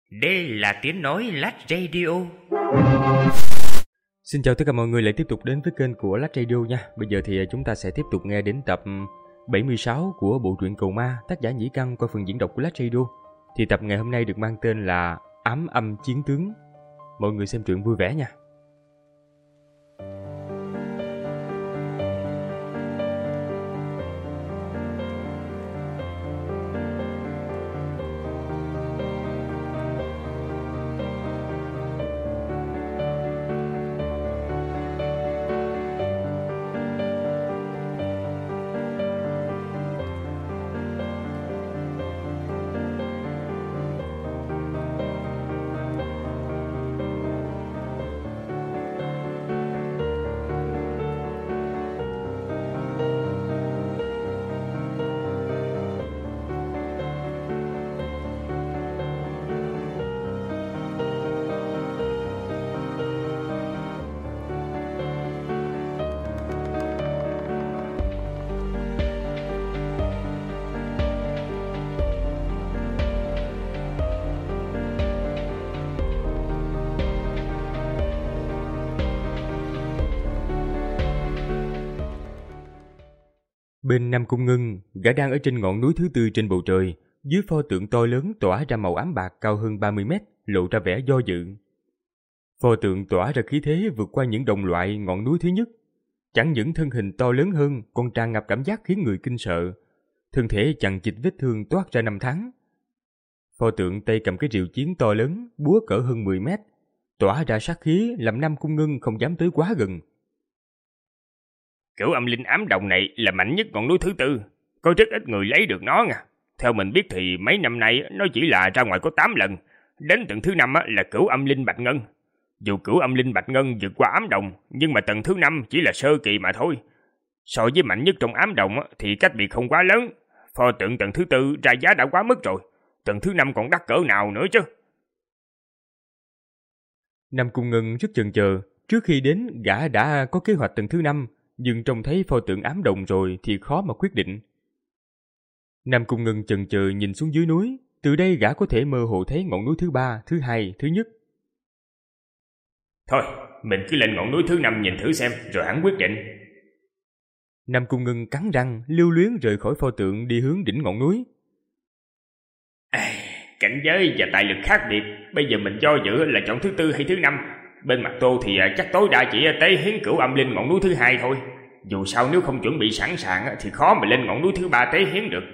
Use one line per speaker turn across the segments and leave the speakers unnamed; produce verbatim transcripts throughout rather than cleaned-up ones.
Đây là tiếng nói Lách Radio.
Xin chào tất cả mọi người lại tiếp tục đến với kênh của Lách Radio nha. Bây giờ thì chúng ta sẽ tiếp tục nghe đến tập bảy mươi sáu của bộ truyện Cầu Ma, tác giả Nhĩ Căn qua phần diễn đọc của Lách Radio. Thì tập ngày hôm nay được mang tên là Ám Âm Chiến Tướng. Mọi người xem truyện vui vẻ nha. Bên Nam Cung Ngân, gã đang ở trên ngọn núi thứ tư trên bầu trời, dưới pho tượng to lớn tỏa ra màu ám bạc cao hơn ba mươi mét, lộ ra vẻ do dự. Pho tượng tỏa ra khí thế vượt qua những đồng loại ngọn núi thứ nhất. Chẳng những thân hình to lớn hơn, còn tràn ngập cảm giác khiến người kinh sợ. Thân thể chằng chịt vết thương toát ra năm tháng. Pho tượng tay cầm cái rìu chiến to lớn, búa cỡ hơn mười mét, tỏa ra sát khí làm Nam Cung Ngân không dám tới quá gần.
Cửu âm linh ám đồng này là mạnh nhất ngọn núi thứ tư, có rất ít người lấy được nó nha. Theo mình biết thì mấy năm nay nó chỉ là ra ngoài có tám lần, đến tầng thứ năm là cửu âm linh bạch ngân. Dù cửu âm linh bạch ngân vượt qua ám đồng, nhưng mà tầng thứ năm chỉ là sơ kỳ mà thôi. So với mạnh nhất trong ám đồng thì cách biệt không quá lớn. Pho tượng tầng thứ tư ra giá đã quá mức rồi, tầng thứ năm còn đắt cỡ nào nữa chứ.
Nam Cung Ngân rất chần chờ, trước khi đến gã đã có kế hoạch tầng thứ năm, nhưng trông thấy pho tượng ám đồng rồi thì khó mà quyết định. Nam Cung Ngân chần chờ nhìn xuống dưới núi, từ đây gã có thể mơ hồ thấy ngọn núi thứ ba, thứ hai, thứ nhất.
Thôi, mình cứ lên ngọn núi thứ năm nhìn thử xem, rồi hẳn quyết định.
Nam Cung Ngân cắn răng, lưu luyến rời khỏi pho tượng đi hướng đỉnh ngọn núi.
À, cảnh giới và tài lực khác biệt, bây giờ mình do dự là chọn thứ tư hay thứ năm. Bên mặt Tô thì chắc tối đa chỉ tế hiến cửu âm linh ngọn núi thứ hai thôi. Dù sao nếu không chuẩn bị sẵn sàng thì khó mà lên ngọn núi thứ ba tế hiến được.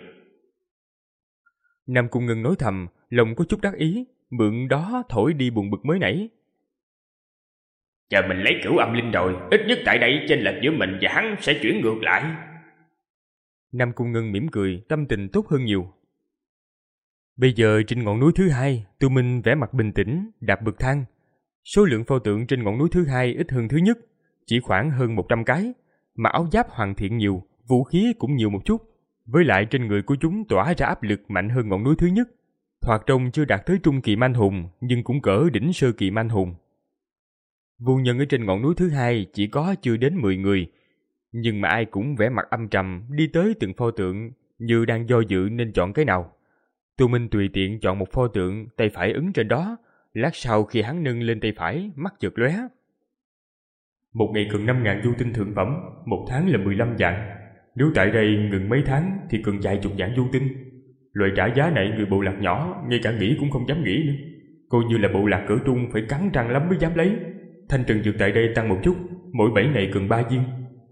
Nam Cung Ngân nói thầm, lòng có chút đắc ý, mượn đó thổi đi buồn bực mới nãy.
Chờ mình lấy cửu âm linh rồi, ít nhất tại đây chênh lệch giữa mình và hắn sẽ chuyển ngược lại.
Nam Cung Ngân mỉm cười, tâm tình tốt hơn nhiều. Bây giờ trên ngọn núi thứ hai, tụi mình vẻ mặt bình tĩnh, đạp bậc thang. Số lượng pho tượng trên ngọn núi thứ hai ít hơn thứ nhất, chỉ khoảng hơn một trăm cái, mà áo giáp hoàn thiện nhiều, vũ khí cũng nhiều một chút. Với lại trên người của chúng tỏa ra áp lực mạnh hơn ngọn núi thứ nhất. Thoạt trông chưa đạt tới trung kỳ manh hùng, nhưng cũng cỡ đỉnh sơ kỳ manh hùng. Vô nhân ở trên ngọn núi thứ hai chỉ có chưa đến mười người, nhưng mà ai cũng vẻ mặt âm trầm đi tới từng pho tượng như đang do dự nên chọn cái nào. Tô Minh tùy tiện chọn một pho tượng, tay phải ấn trên đó. Lát sau khi hắn nâng lên tay phải, mắt chợt lóe. Một ngày cần năm ngàn du tinh thượng phẩm, một tháng là mười lăm vạn. Nếu tại đây ngừng mấy tháng thì cần vài chục vạn du tinh. Loại trả giá này người bộ lạc nhỏ ngay cả nghĩ cũng không dám nghĩ nữa. Coi như là bộ lạc cỡ trung phải cắn răng lắm mới dám lấy. Thanh trần dược tại đây tăng một chút, mỗi bảy ngày cần ba viên.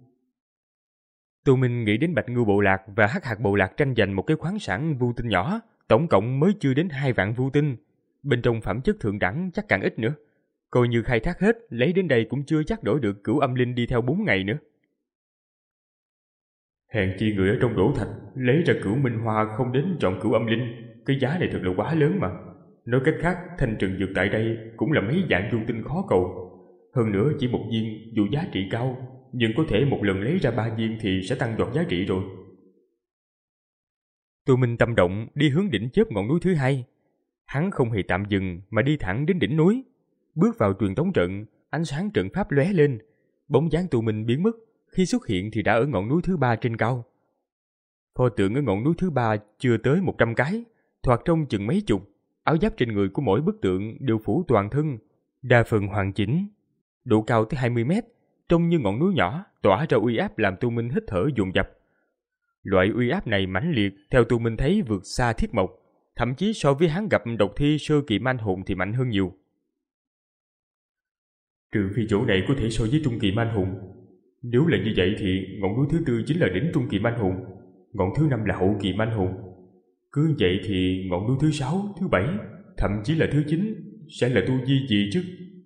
Tô Minh nghĩ đến Bạch Ngưu bộ lạc và Hắc Hạc bộ lạc tranh giành một cái khoáng sản vu tinh nhỏ, tổng cộng mới chưa đến hai vạn vu tinh. Bên trong phẩm chất thượng đẳng chắc càng ít nữa. Coi như khai thác hết, lấy đến đây cũng chưa chắc đổi được cửu âm linh đi theo bốn ngày nữa. Hèn chi người ở trong đổ thạch lấy ra cửu minh hoa không đến chọn cửu âm linh. Cái giá này thật là quá lớn mà. Nói cách khác, thanh trần dược tại đây cũng là mấy vạn du tinh khó cầu. Hơn nữa chỉ một viên dù giá trị cao, nhưng có thể một lần lấy ra ba viên thì sẽ tăng giọt giá trị rồi. Tô Minh tâm động đi hướng đỉnh chớp ngọn núi thứ hai. Hắn không hề tạm dừng mà đi thẳng đến đỉnh núi. Bước vào truyền tống trận, ánh sáng trận pháp lóe lên. Bóng dáng Tô Minh biến mất, khi xuất hiện thì đã ở ngọn núi thứ ba trên cao. Pho tượng ở ngọn núi thứ ba chưa tới một trăm cái, thoạt trông chừng mấy chục. áo giáp trên người của mỗi bức tượng đều phủ toàn thân, đa phần hoàn chỉnh, độ cao tới hai mươi mét, trông như ngọn núi nhỏ, tỏa ra uy áp làm Tu Minh hít thở dồn dập. Loại uy áp này mãnh liệt, theo Tu Minh thấy vượt xa Thiết Mộc, thậm chí so với hắn gặp độc thi sơ kỳ man hồn thì mạnh hơn nhiều. Trừ phi chỗ này có thể so với trung kỳ man hồn. Nếu là như vậy thì ngọn núi thứ tư chính là đỉnh trung kỳ man hồn, ngọn thứ năm là hậu kỳ man hồn. Cứ vậy thì ngọn núi thứ sáu, thứ bảy, thậm chí là thứ chín sẽ là tu vi gì chứ?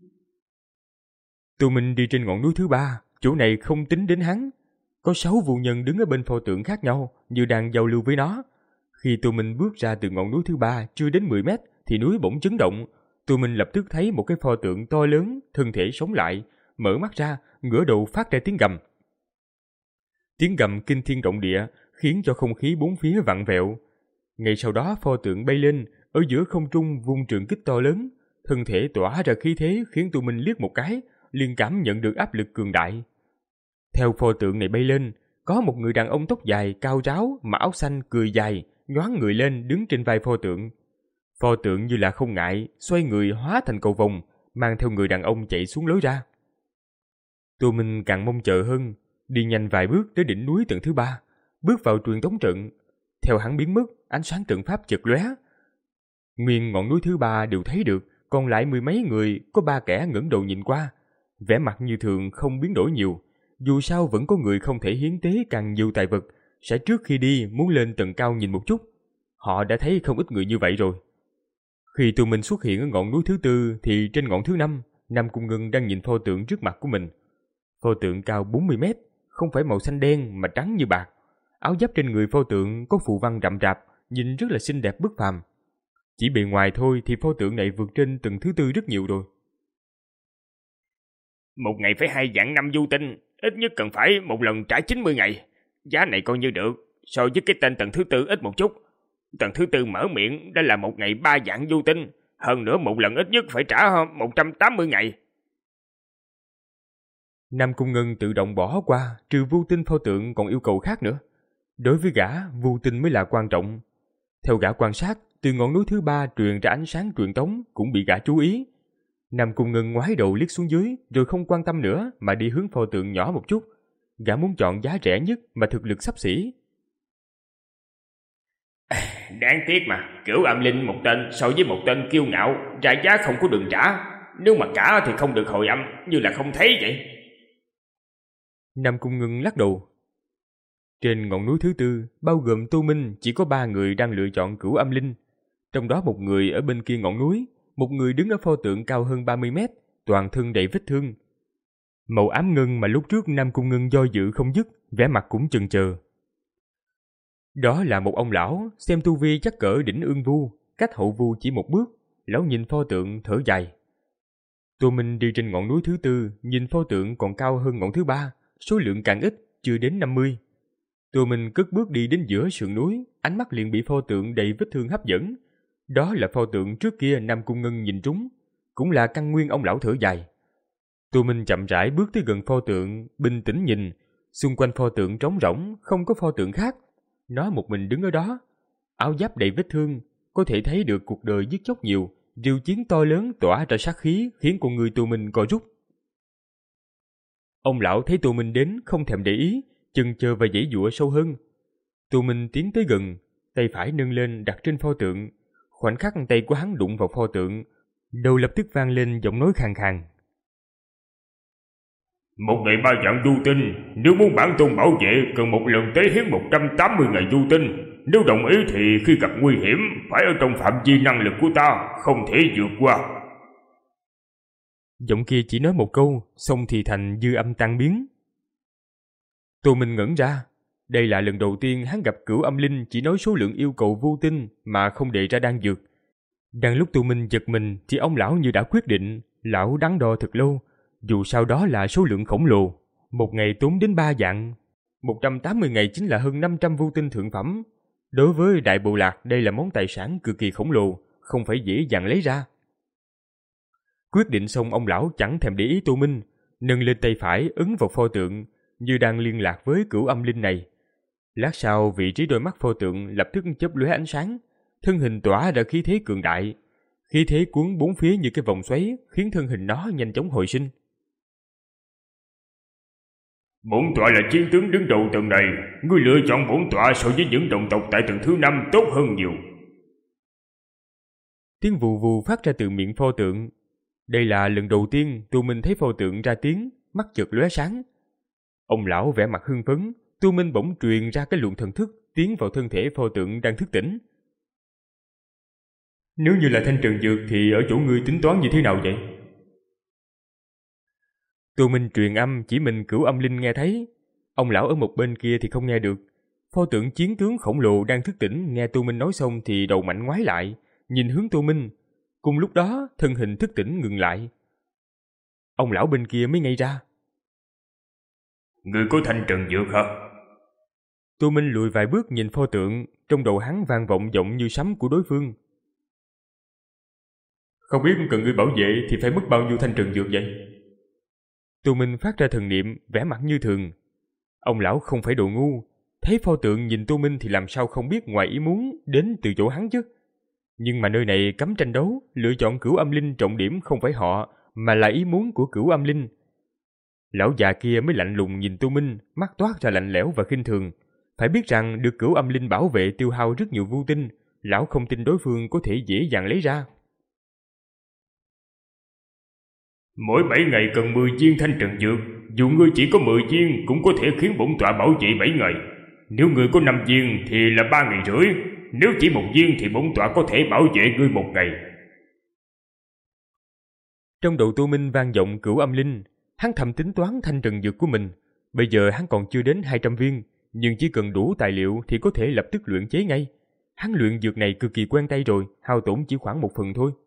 Tu Minh đi trên ngọn núi thứ ba, chỗ này không tính đến hắn. Có sáu vô nhân đứng ở bên pho tượng khác nhau, như đang giao lưu với nó. Khi Tu Minh bước ra từ ngọn núi thứ ba chưa đến mười mét thì núi bỗng chấn động. Tu Minh lập tức thấy một cái pho tượng to lớn, thân thể sống lại, mở mắt ra, ngửa đầu phát ra tiếng gầm. Tiếng gầm kinh thiên động địa khiến cho không khí bốn phía vặn vẹo. Ngay sau đó pho tượng bay lên, ở giữa không trung vung trường kích to lớn, thân thể tỏa ra khí thế khiến Tu Minh liếc một cái, liền cảm nhận được áp lực cường đại. Theo pho tượng này bay lên, có một người đàn ông tóc dài, cao ráo, mặc áo xanh, cười dài, nhoáng người lên đứng trên vai pho tượng. Pho tượng như là không ngại, xoay người hóa thành cầu vồng, mang theo người đàn ông chạy xuống lối ra. Tu Minh càng mong chờ hơn, đi nhanh vài bước tới đỉnh núi tầng thứ ba, bước vào truyền tống trận. Theo hắn biến mất, ánh sáng trận pháp chợt lóe. Nguyên ngọn núi thứ ba đều thấy được, còn lại mười mấy người, có ba kẻ ngẩng đầu nhìn qua, vẻ mặt như thường không biến đổi nhiều. Dù sao vẫn có người không thể hiến tế càng nhiều tài vật, sẽ trước khi đi muốn lên tầng cao nhìn một chút. Họ đã thấy không ít người như vậy rồi. Khi Tu Minh xuất hiện ở ngọn núi thứ tư thì trên ngọn thứ năm, Nam Cung Ngân đang nhìn pho tượng trước mặt của mình. Pho tượng cao bốn mươi mét, không phải màu xanh đen mà trắng như bạc. Áo giáp trên người pho tượng có phù văn rậm rạp, nhìn rất là xinh đẹp bất phàm. Chỉ bề ngoài thôi thì pho tượng này vượt trên tầng thứ tư rất nhiều rồi.
Một ngày phải hai vạn năm du tinh, ít nhất cần phải một lần trả chín mươi ngày. Giá này coi như được, so với cái tên tầng thứ tư ít một chút. Tầng thứ tư mở miệng đã là một ngày ba vạn du tinh, hơn nữa một lần ít nhất phải trả một trăm tám mươi ngày.
Nam Cung Ngân tự động bỏ qua, trừ vu tinh pho tượng còn yêu cầu khác nữa. Đối với gã, vu tinh mới là quan trọng. Theo gã quan sát, từ ngọn núi thứ ba truyền ra ánh sáng truyền tống cũng bị gã chú ý. Nam Cung Ngân ngoái đầu liếc xuống dưới, rồi không quan tâm nữa mà đi hướng pho tượng nhỏ một chút. Gã muốn chọn giá rẻ nhất mà thực lực xấp xỉ.
Đáng tiếc mà, Cửu Âm Linh một tên so với một tên kiêu ngạo, ra giá không có đường trả. Nếu mà cả thì không được hồi âm, như là không thấy vậy.
Nam Cung Ngân lắc đầu. Trên ngọn núi thứ tư, bao gồm Tu Minh, chỉ có ba người đang lựa chọn Cửu Âm Linh. Trong đó một người ở bên kia ngọn núi, một người đứng ở pho tượng cao hơn ba mươi mét, toàn thân đầy vết thương. Màu ám ngân mà lúc trước Nam Cung Ngân do dự không dứt, vẻ mặt cũng chần chờ. Đó là một ông lão, xem tu vi chắc cỡ đỉnh ương vu, cách hậu vu chỉ một bước. Lão nhìn pho tượng thở dài. Tu Minh đi trên ngọn núi thứ tư, nhìn pho tượng còn cao hơn ngọn thứ ba, số lượng càng ít, chưa đến năm mươi. Tu Minh cất bước đi đến giữa sườn núi, ánh mắt liền bị pho tượng đầy vết thương hấp dẫn. Đó là pho tượng trước kia Nam Cung Ngân nhìn trúng, cũng là căn nguyên ông lão thở dài. Tu Minh chậm rãi bước tới gần pho tượng, bình tĩnh nhìn, xung quanh pho tượng trống rỗng, không có pho tượng khác. Nó một mình đứng ở đó, áo giáp đầy vết thương, có thể thấy được cuộc đời giết chóc nhiều, rìu chiến to lớn tỏa ra sát khí khiến con người Tu Minh co rút. Ông lão thấy Tu Minh đến không thèm để ý, chần chờ và giãy giụa sâu hơn. Tu Minh tiến tới gần, tay phải nâng lên đặt trên pho tượng. Khoảnh khắc tay của hắn đụng vào pho tượng, đầu lập tức vang lên giọng nói khàn khàn.
Một ngày ba vạn du tinh, nếu muốn bản tôn bảo vệ cần một lần tế hiến một trăm tám mươi ngày du tinh. Nếu đồng ý thì khi gặp nguy hiểm phải ở trong phạm vi năng lực của ta, không thể vượt qua.
Giọng kia chỉ nói một câu, xong thì thành dư âm tan biến. Tô Minh ngẩn ra, đây là lần đầu tiên hắn gặp Cửu Âm Linh chỉ nói số lượng yêu cầu vô tinh mà không đề ra đan dược. Đang lúc Tô Minh giật mình thì ông lão như đã quyết định, lão đắn đo thật lâu, dù sao đó là số lượng khổng lồ, một ngày tốn đến ba vạn, một trăm tám mươi ngày chính là hơn năm trăm vô tinh thượng phẩm. Đối với Đại Bộ Lạc đây là món tài sản cực kỳ khổng lồ, không phải dễ dàng lấy ra. Quyết định xong ông lão chẳng thèm để ý Tô Minh, nâng lên tay phải ấn vào pho tượng, như đang liên lạc với Cửu Âm Linh này. Lát sau vị trí đôi mắt pho tượng lập tức chớp lóe ánh sáng, thân hình tỏa ra khí thế cường đại, Khí thế cuốn bốn phía như cái vòng xoáy, khiến thân hình nó nhanh chóng hồi sinh.
Bổn tọa là chiến tướng đứng đầu tầng này, ngươi lựa chọn bổn tọa so với những đồng tộc tại tầng thứ năm tốt hơn nhiều.
Tiếng vù vù phát ra từ miệng pho tượng. Đây là lần đầu tiên Tu Minh thấy pho tượng ra tiếng, mắt chợt lóe sáng. Ông lão vẻ mặt hưng phấn, Tu Minh bỗng truyền ra cái luồng thần thức tiến vào thân thể pho tượng đang thức tỉnh. Nếu như là thanh trần dược thì ở chỗ ngươi tính toán như thế nào vậy? Tu Minh truyền âm chỉ mình Cửu Âm Linh nghe thấy. Ông lão ở một bên kia thì không nghe được. Pho tượng chiến tướng khổng lồ đang thức tỉnh nghe Tu Minh nói xong thì đầu mạnh ngoái lại, nhìn hướng Tu Minh. Cùng lúc đó, thân hình thức tỉnh ngừng lại. Ông lão bên kia mới ngây ra.
Ngươi có thanh trần dược hả?
Tu Minh lùi vài bước nhìn pho tượng, trong đầu hắn vang vọng giọng như sấm của đối phương. Không biết cần ngươi bảo vệ thì phải mất bao nhiêu thanh trần dược vậy? Tu Minh phát ra thần niệm, vẻ mặt như thường. Ông lão không phải đồ ngu, thấy pho tượng nhìn Tu Minh thì làm sao không biết ngoài ý muốn đến từ chỗ hắn chứ. Nhưng mà nơi này cấm tranh đấu, lựa chọn Cửu Âm Linh trọng điểm không phải họ, mà là ý muốn của Cửu Âm Linh. Lão già kia mới lạnh lùng nhìn Tu Minh, mắt toát ra lạnh lẽo và khinh thường. Phải biết rằng được Cửu Âm Linh bảo vệ tiêu hao rất nhiều vu tinh, lão không tin đối phương có thể dễ dàng lấy ra.
Mỗi bảy ngày cần mười viên thanh trần dược, dù ngươi chỉ có mười viên cũng có thể khiến bổn tọa bảo vệ bảy ngày. Nếu ngươi có năm viên thì là ba ngày rưỡi, nếu chỉ một viên thì bổn tọa có thể bảo vệ ngươi một ngày.
Trong đầu Tu Minh vang vọng Cửu Âm Linh, hắn thầm tính toán thanh trần dược của mình. Bây giờ hắn còn chưa đến hai trăm viên, nhưng chỉ cần đủ tài liệu thì có thể lập tức luyện chế ngay. Hắn luyện dược này cực kỳ quen tay rồi, hao tổn chỉ khoảng một phần thôi.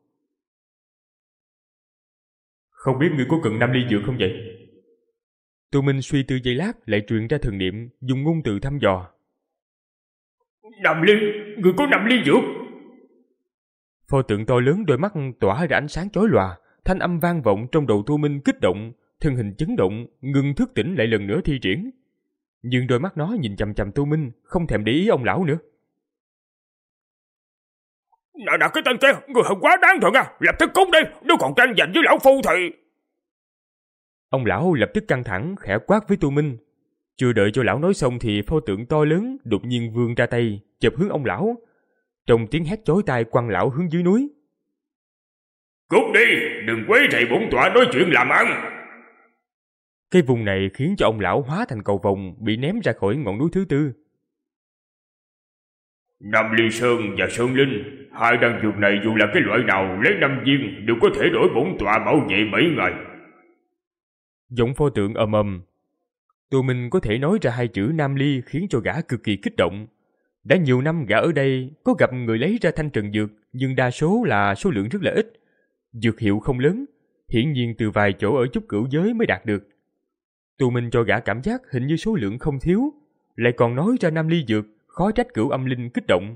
Không biết ngươi có cần năm ly dược không vậy? Tu Minh suy tư giây lát lại truyền ra thần niệm, dùng ngôn từ thăm dò.
Năm ly? Ngươi có năm ly dược?
Pho tượng to lớn đôi mắt tỏa ra ánh sáng chói lòa, thanh âm vang vọng trong đầu Tu Minh kích động, thân hình chấn động, ngừng thức tỉnh lại lần nữa thi triển. Nhưng đôi mắt nó nhìn chằm chằm Tu Minh, không thèm để ý ông lão nữa.
Nào đặt cái tên kia, người hận quá đáng rồi nha, lập tức cút đi, nếu còn tranh giành với lão phu thì...
Ông lão lập tức căng thẳng, khẽ quát với Tu Minh. Chưa đợi cho lão nói xong thì pho tượng to lớn đột nhiên vươn ra tay, chụp hướng ông lão. Trong tiếng hét chói tai quăng lão hướng dưới núi.
Cút đi, đừng quấy rầy bổn tọa nói chuyện làm ăn.
Cái vùng này khiến cho ông lão hóa thành cầu vồng, bị ném ra khỏi ngọn núi thứ tư.
Nam Ly Sơn và Sơn Linh, hai đan dược này dù là cái loại nào lấy năm viên đều có thể đổi bổn tọa bảo vệ bảy ngày.
Giọng pho tượng ầm ầm. Tu Minh có thể nói ra hai chữ Nam Ly khiến cho gã cực kỳ kích động. Đã nhiều năm gã ở đây có gặp người lấy ra thanh trần dược, nhưng đa số là số lượng rất là ít. Dược hiệu không lớn, hiển nhiên từ vài chỗ ở Chúc Cửu giới mới đạt được. Tu Minh cho gã cảm giác hình như số lượng không thiếu, lại còn nói ra Nam Ly dược, khó trách Cửu Âm Linh kích động.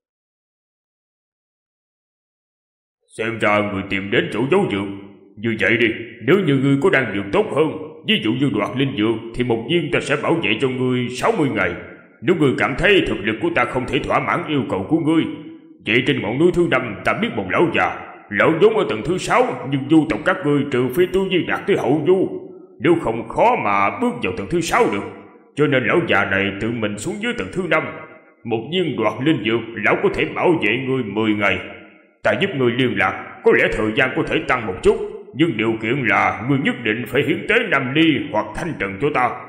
Xem ra người tìm đến chỗ giấu dược. Như vậy đi, nếu như ngươi có đan dược tốt hơn, ví dụ như đoạt linh dược, thì một viên ta sẽ bảo vệ cho ngươi sáu mươi ngày. Nếu ngươi cảm thấy thực lực của ta không thể thỏa mãn yêu cầu của ngươi, vậy trên ngọn núi thứ năm ta biết một lão già. Lão vốn ở tầng thứ sáu, nhưng du tộc các ngươi trừ phi tu vi đạt tới hậu du, nếu không khó mà bước vào tầng thứ sáu được. Cho nên lão già này tự mình xuống dưới tầng thứ năm. Một viên đoạt linh dược, lão có thể bảo vệ ngươi mười ngày. Ta giúp ngươi liên lạc, có lẽ thời gian có thể tăng một chút, nhưng điều kiện là ngươi nhất định phải hiến tế Nam Ly hoặc thanh trần cho ta.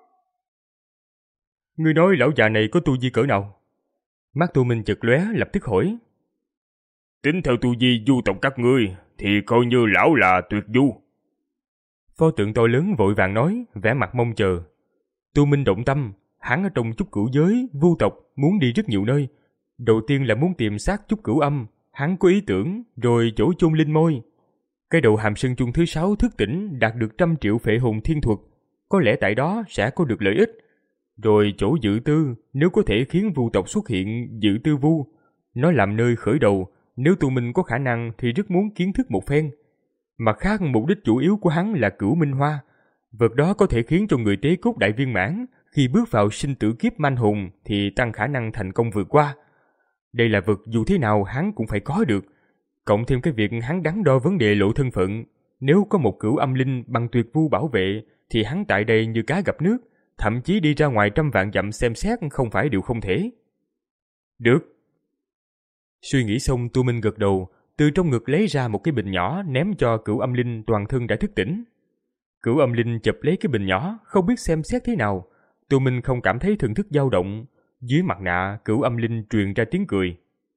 Ngươi nói lão già này có tu vi cỡ nào? Mắt Tu Minh chợt lóe, lập tức hỏi.
Tính theo tu vi du tộc các ngươi thì coi như lão là tuyệt du.
Pho tượng to lớn vội vàng nói, vẻ mặt mong chờ. Tu Minh động tâm, hắn ở trong Chúc Cửu giới, vu tộc muốn đi rất nhiều nơi. Đầu tiên là muốn tìm xác Chúc Cửu Âm, hắn có ý tưởng, rồi chỗ chôn linh môi. Cái đầu hàm sơn chung thứ sáu thức tỉnh đạt được trăm triệu phệ hồn thiên thuật, có lẽ tại đó sẽ có được lợi ích. Rồi chỗ dự tư, nếu có thể khiến vu tộc xuất hiện dự tư vu, nó làm nơi khởi đầu, nếu Tu Minh có khả năng thì rất muốn kiến thức một phen. Mặt khác, mục đích chủ yếu của hắn là Cửu Minh Hoa. Vật đó có thể khiến cho người tế cốt đại viên mãn, khi bước vào sinh tử kiếp manh hồn thì tăng khả năng thành công vượt qua. Đây là vật dù thế nào hắn cũng phải có được. cộng thêm cái việc hắn đắn đo vấn đề lộ thân phận. Nếu có một cửu âm linh bằng tuyệt vu bảo vệ, thì hắn tại đây như cá gặp nước, thậm chí đi ra ngoài trăm vạn dặm xem xét không phải điều không thể. Được. Suy nghĩ xong, Tu Minh gật đầu, từ trong ngực lấy ra một cái bình nhỏ ném cho cửu âm linh toàn thân đã thức tỉnh. Cửu âm linh chụp lấy cái bình nhỏ, không biết xem xét thế nào. Tu Minh không cảm thấy thần thức dao động. Dưới mặt nạ, cửu âm linh truyền ra tiếng cười.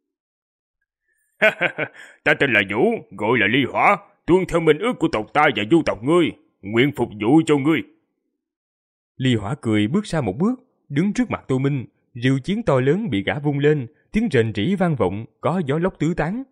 Ta tên là Vũ, gọi là Ly Hỏa, tuân theo minh ước của tộc ta và du tộc ngươi, nguyện phục vụ cho ngươi.
Ly Hỏa cười bước ra một bước, đứng trước mặt Tu Minh, rìu chiến to lớn bị gã vung lên, tiếng rền rĩ vang vọng, có gió lốc tứ tán.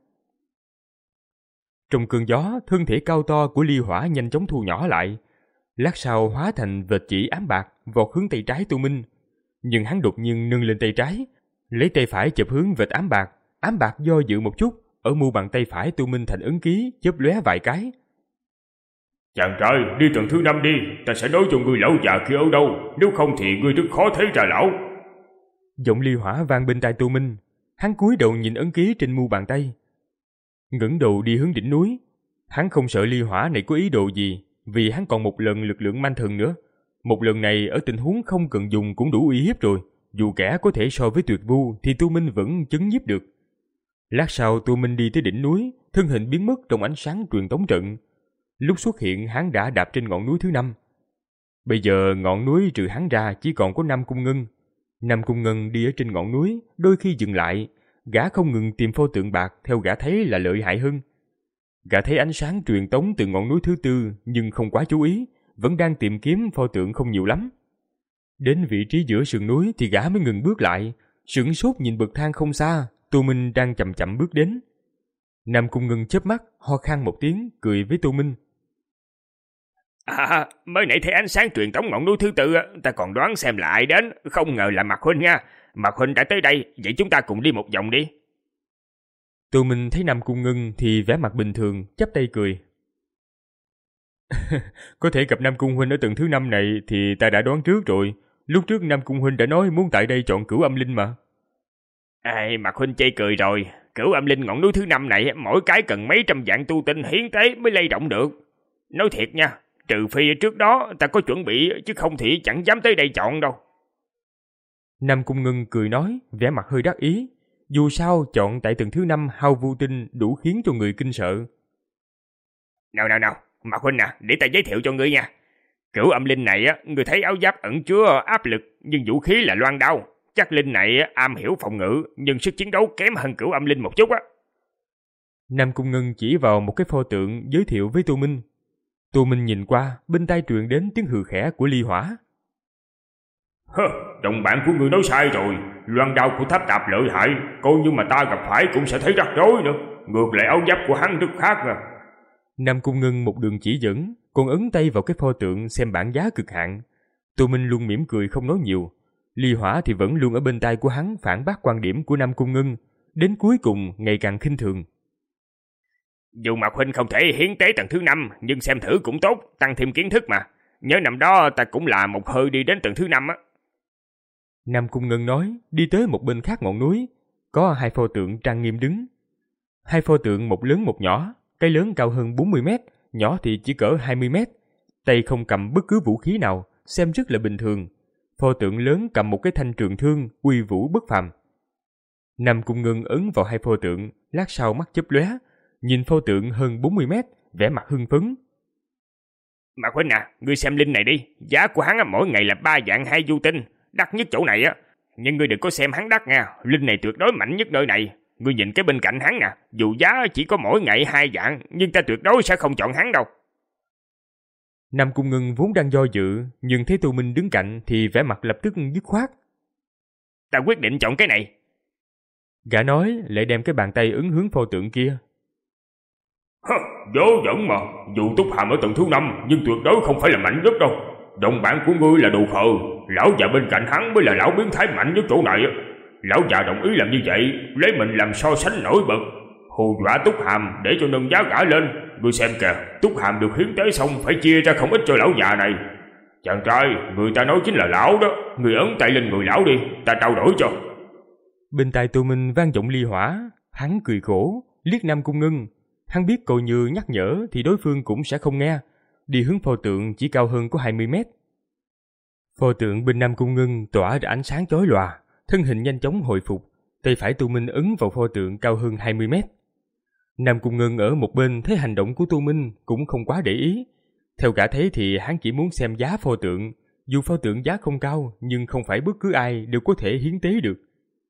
Trong cơn gió, thân thể cao to của Ly Hỏa nhanh chóng thu nhỏ lại, lát sau hóa thành vệt chỉ ám bạc vọt hướng tay trái Tu Minh. Nhưng hắn đột nhiên nâng lên tay trái, lấy tay phải chụp hướng vệt ám bạc, ám bạc do dự một chút, ở mu bàn tay phải Tu Minh thành ấn ký, chớp lóe vài cái.
Chàng trai, đi tầng thứ năm đi, ta sẽ nói cho ngươi lão già kia ở đâu, nếu không thì ngươi rất khó thấy ra lão.
Giọng Ly Hỏa vang bên tai Tu Minh, hắn cúi đầu nhìn ấn ký trên mu bàn tay, ngẩng đầu đi hướng đỉnh núi. Hắn không sợ Ly Hỏa này có ý đồ gì, vì hắn còn một lần lực lượng manh thần nữa. Một lần này ở tình huống không cần dùng cũng đủ uy hiếp rồi, dù kẻ có thể so với tuyệt vu thì Tu Minh vẫn chấn nhiếp được. Lát sau Tu Minh đi tới đỉnh núi, thân hình biến mất trong ánh sáng truyền tống trận. Lúc xuất hiện hắn đã đạp trên ngọn núi thứ năm. Bây giờ ngọn núi trừ hắn ra chỉ còn có Nam Cung Ngân. Nam Cung Ngân đi ở trên ngọn núi, đôi khi dừng lại, gã không ngừng tìm pho tượng bạc theo gã thấy là lợi hại hơn. Gã thấy ánh sáng truyền tống từ ngọn núi thứ tư nhưng không quá chú ý, vẫn đang tìm kiếm pho tượng không nhiều lắm. Đến vị trí giữa sườn núi thì gã mới ngừng bước lại, sửng sốt nhìn bậc thang không xa, Tu Minh đang chậm chậm bước đến. Nam Cung Ngân chớp mắt, ho khan một tiếng, cười với Tu Minh.
À, mới nãy thấy ánh sáng truyền tống ngọn núi thứ tư, ta còn đoán xem là ai đến, không ngờ là Mạc Huynh nha. Mạc Huynh đã tới đây, vậy chúng ta cùng đi một vòng đi.
Tu Minh thấy Nam Cung Ngân thì vẻ mặt bình thường, chắp tay cười. Có thể gặp Nam Cung Huynh ở tầng thứ năm này thì ta đã đoán trước rồi. Lúc trước Nam Cung Huynh đã nói muốn tại đây chọn cửu âm linh mà.
Ai, Mạc Huynh chê cười rồi. Cửu âm linh ngọn núi thứ năm này mỗi cái cần mấy trăm vạn tu tinh hiến tế mới lay động được. Nói thiệt nha, trừ phi trước đó ta có chuẩn bị, chứ không thì chẳng dám tới đây chọn đâu.
Nam Cung Ngân cười nói, vẻ mặt hơi đắc ý. Dù sao chọn tại tầng thứ năm hao vu tinh đủ khiến cho người kinh sợ.
Nào nào nào, Mạc Huynh à, để ta giới thiệu cho ngươi nha. Cửu âm linh này á, ngươi thấy áo giáp ẩn chứa áp lực, nhưng vũ khí là loan đao. Chắc linh này am hiểu phòng ngự, nhưng sức chiến đấu kém hơn cửu âm linh một chút á.
Nam Cung Ngân chỉ vào một cái pho tượng giới thiệu với Tu Minh. Tu Minh nhìn qua, bên tai truyền đến tiếng hừ khẽ của Ly Hỏa.
Hơ, đồng bạn của ngươi nói sai rồi. Loan đao của Tháp Tạp lợi hại, coi như mà ta gặp phải cũng sẽ thấy rắc rối nữa. Ngược lại áo giáp của hắn rất khác à.
Nam Cung Ngân một đường chỉ dẫn, còn ấn tay vào cái pho tượng xem bảng giá cực hạn. Tu Minh luôn mỉm cười không nói nhiều. Ly Hỏa thì vẫn luôn ở bên tai của hắn phản bác quan điểm của Nam Cung Ngân, đến cuối cùng ngày càng khinh thường.
Dù Mạc Huynh không thể hiến tế tầng thứ năm, nhưng xem thử cũng tốt, tăng thêm kiến thức mà. Nhớ năm đó ta cũng là một hơi đi đến tầng thứ năm á.
Nam Cung Ngân nói, đi tới một bên khác ngọn núi, có hai pho tượng trang nghiêm đứng. Hai pho tượng một lớn một nhỏ, cái lớn cao hơn bốn mươi mét, nhỏ thì chỉ cỡ hai mươi mét. Tay không cầm bất cứ vũ khí nào, xem rất là bình thường. Pho tượng lớn cầm một cái thanh trường thương, uy vũ bất phàm. Nam Cung Ngân ấn vào hai pho tượng, lát sau mắt chớp lóe, nhìn pho tượng hơn bốn mươi mét, vẻ mặt hưng phấn.
Mạc Huynh à, ngươi xem linh này đi, giá của hắn mỗi ngày là ba vạn hai du tinh, đắt nhất chỗ này á. Nhưng ngươi đừng có xem hắn đắt nha, linh này tuyệt đối mạnh nhất nơi này. Ngươi nhìn cái bên cạnh hắn nè, dù giá chỉ có mỗi ngày hai vạn, nhưng ta tuyệt đối sẽ không chọn hắn đâu.
Nam Cung Ngân vốn đang do dự, nhưng thấy Tu Minh đứng cạnh thì vẻ mặt lập tức dứt khoát.
Ta quyết định chọn cái này.
Gã nói lại đem cái bàn tay ấn hướng pho tượng kia.
Hơ, dỗ dẫn mà, dù Túc Hàm ở tầng thứ năm, nhưng tuyệt đối không phải là mạnh nhất đâu. Đồng bạn của ngươi là đồ khờ, lão già bên cạnh hắn mới là lão biến thái mạnh nhất chỗ này. Lão già đồng ý làm như vậy, lấy mình làm so sánh nổi bật, hù dọa Túc Hàm để cho nâng giá gã lên. Ngươi xem kìa, Túc Hàm được hiến tế xong phải chia ra không ít cho lão già này. Chàng trai, người ta nói chính là lão đó, người ấn tay lên người lão đi, ta trao đổi cho.
Bên tai Tu Minh vang giọng Ly Hỏa, hắn cười khổ, liếc Nam Cung Ngân. Hắn biết coi như nhắc nhở thì đối phương cũng sẽ không nghe. Đi hướng pho tượng chỉ cao hơn có hai mươi mét. Pho tượng bên Nam Cung Ngân tỏa ra ánh sáng chói lòa, thân hình nhanh chóng hồi phục, tay phải Tô Minh ấn vào pho tượng cao hơn hai mươi mét. Nam Cung Ngân ở một bên thấy hành động của Tô Minh cũng không quá để ý. Theo cả thấy thì hắn chỉ muốn xem giá pho tượng, dù pho tượng giá không cao nhưng không phải bất cứ ai đều có thể hiến tế được.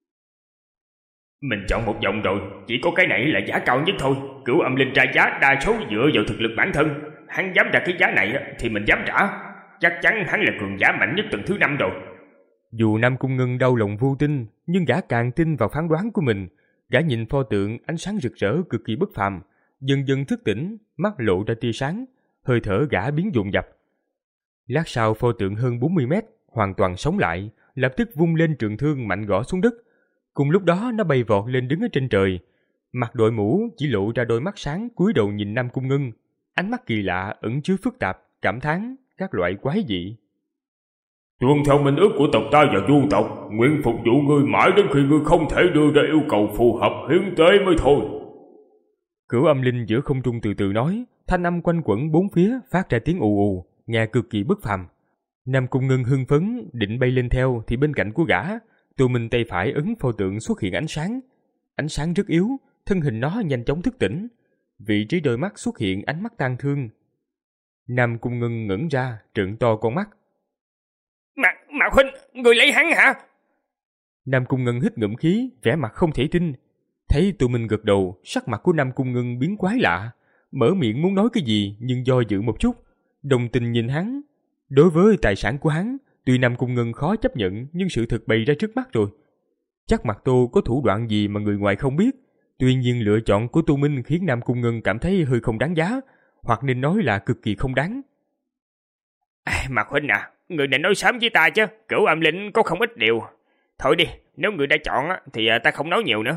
Mình chọn một vòng rồi, chỉ có cái này là giá cao nhất thôi. Cửu Âm Linh ra giá đa số dựa vào thực lực bản thân. Hắn dám ra cái giá này thì mình dám trả. Chắc chắn hắn là cường giả mạnh nhất tầng thứ năm rồi.
Dù Nam Cung Ngân đau lòng vô tin, nhưng gã càng tin vào phán đoán của mình. Gã nhìn pho tượng ánh sáng rực rỡ cực kỳ bất phàm, dần dần thức tỉnh, mắt lộ ra tia sáng, hơi thở gã biến dồn dập. Lát sau pho tượng hơn bốn mươi mét hoàn toàn sống lại, lập tức vung lên trường thương mạnh gõ xuống đất. Cùng lúc đó nó bay vọt lên đứng ở trên trời. Mặt đội mũ chỉ lộ ra đôi mắt sáng cúi đầu nhìn Nam Cung Ngân, ánh mắt kỳ lạ ẩn chứa phức tạp, cảm thán các loại quái dị.
Tuân theo minh ước của tộc ta và vua tộc, nguyện phục vụ ngươi mãi đến khi ngươi không thể đưa ra yêu cầu phù hợp hiến tế mới thôi.
Cửu Âm Linh giữa không trung từ từ nói, thanh âm quanh quẩn bốn phía phát ra tiếng ù ù, nghe cực kỳ bất phàm. Nam Cung Ngân hưng phấn định bay lên theo thì bên cạnh của gã, Tô Minh tay phải ấn pho tượng xuất hiện ánh sáng. Ánh sáng rất yếu, thân hình nó nhanh chóng thức tỉnh. Vị trí đôi mắt xuất hiện ánh mắt tang thương. Nam Cung Ngân ngẩng ra, trợn to con mắt.
Mạc, Mạc huynh, người lấy hắn hả?
Nam Cung Ngân hít ngụm khí, vẻ mặt không thể tin. Thấy Tô Minh gật đầu, sắc mặt của Nam Cung Ngân biến quái lạ. Mở miệng muốn nói cái gì nhưng do dự một chút, đồng tình nhìn hắn. Đối với tài sản của hắn, tuy Nam Cung Ngân khó chấp nhận nhưng sự thực bày ra trước mắt rồi. Chắc mặt Tô có thủ đoạn gì mà người ngoài không biết. Tuy nhiên lựa chọn của Tô Minh khiến Nam Cung Ngân cảm thấy hơi không đáng giá, hoặc nên nói là cực kỳ không đáng.
À, Mạc huynh à, người này nói sớm với ta chứ, Cửu Âm Linh có không ít điều. Thôi đi, nếu người đã chọn thì ta không nói nhiều nữa.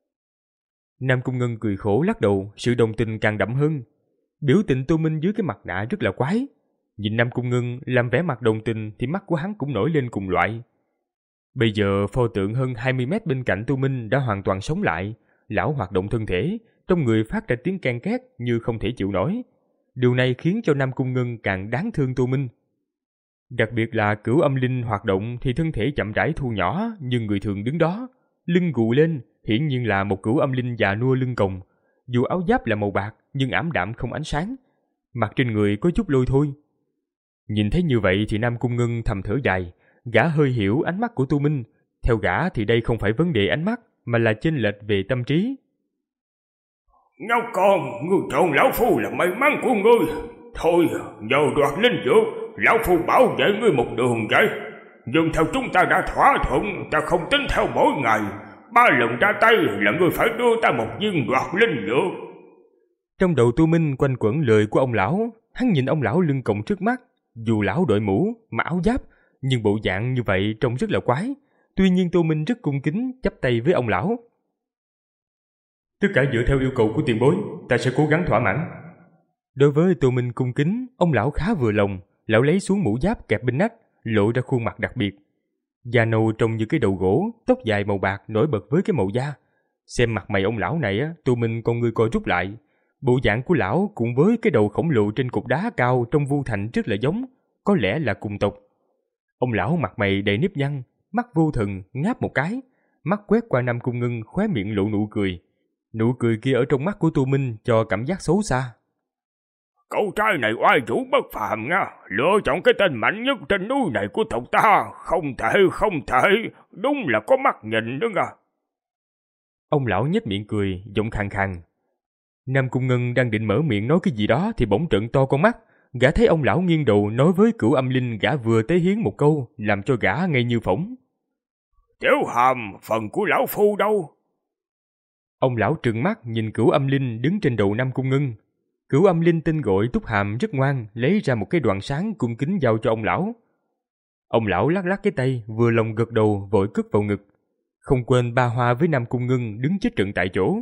Nam Cung Ngân cười khổ lắc đầu, sự đồng tình càng đậm hơn. Biểu tình Tô Minh dưới cái mặt nạ rất là quái. Nhìn Nam Cung Ngân làm vẻ mặt đồng tình thì mắt của hắn cũng nổi lên cùng loại. Bây giờ pho tượng hơn hai mươi mét bên cạnh Tô Minh đã hoàn toàn sống lại. Lão hoạt động thân thể, trong người phát ra tiếng ken két như không thể chịu nổi. Điều này khiến cho Nam Cung Ngân càng đáng thương Tô Minh. Đặc biệt là Cửu Âm Linh hoạt động thì thân thể chậm rãi thu nhỏ, nhưng người thường đứng đó, lưng gù lên, hiển nhiên là một Cửu Âm Linh già nua lưng còng. Dù áo giáp là màu bạc nhưng ảm đạm không ánh sáng, mặt trên người có chút lôi thôi. Nhìn thấy như vậy thì Nam Cung Ngân thầm thở dài, gã hơi hiểu ánh mắt của Tô Minh. Theo gã thì đây không phải vấn đề ánh mắt, mà là chênh lệch về tâm trí.
Nhóc con, ngươi chọn lão phu là may mắn của ngươi. Thôi, nhờ đoạt linh dược, lão phu bảo vệ ngươi một đường vậy. Nhưng theo chúng ta đã thỏa thuận, ta không tính theo mỗi ngày. Ba lần ra tay là ngươi phải đưa ta một viên đoạt linh dược.
Trong đầu Tô Minh quanh quẩn lời của ông lão. Hắn nhìn ông lão lưng còng trước mắt. Dù lão đội mũ, mặc áo giáp, nhưng bộ dạng như vậy trông rất là quái. Tuy nhiên Tô Minh rất cung kính chắp tay với ông lão. Tất cả dựa theo yêu cầu của tiền bối, ta sẽ cố gắng thỏa mãn. Đối với Tô Minh cung kính, ông lão khá vừa lòng. Lão lấy xuống mũ giáp kẹp bên nách, lộ ra khuôn mặt đặc biệt. Da nâu trông như cái đầu gỗ, tóc dài màu bạc nổi bật với cái màu da. Xem mặt mày ông lão này, Tô Minh con ngươi co rút lại. Bộ dạng của lão cùng với cái đầu khổng lồ trên cục đá cao trong Vu Thành rất là giống, có lẽ là cùng tộc. Ông lão mặt mày đầy nếp nhăn, mắt vô thần ngáp một cái, mắt quét qua Nam Cung Ngân, khóe miệng lộ nụ cười. Nụ cười kia ở trong mắt của Tô Minh cho cảm giác xấu xa.
Cậu trai này oai vũ bất phàm nha, lựa chọn cái tên mạnh nhất trên núi này của tộc ta, không thể không thể, đúng là có mắt nhìn đó nha.
Ông lão nhếch miệng cười, giọng khàn khàn. Nam Cung Ngân đang định mở miệng nói cái gì đó thì bỗng trợn to con mắt. Gã thấy ông lão nghiêng đầu nói với Cửu Âm Linh gã vừa tế hiến một câu, làm cho gã ngây như phỏng.
Tiểu Hàm, phần của lão phu đâu?
Ông lão trừng mắt nhìn Cửu Âm Linh đứng trên đầu Nam Cung Ngân. Cửu Âm Linh tên gọi Túc Hàm rất ngoan, lấy ra một cái đoàn sáng cung kính giao cho ông lão. Ông lão lắc lắc cái tay, vừa lòng gật đầu vội cất vào ngực. Không quên ba hoa với Nam Cung Ngân đứng chết trận tại chỗ.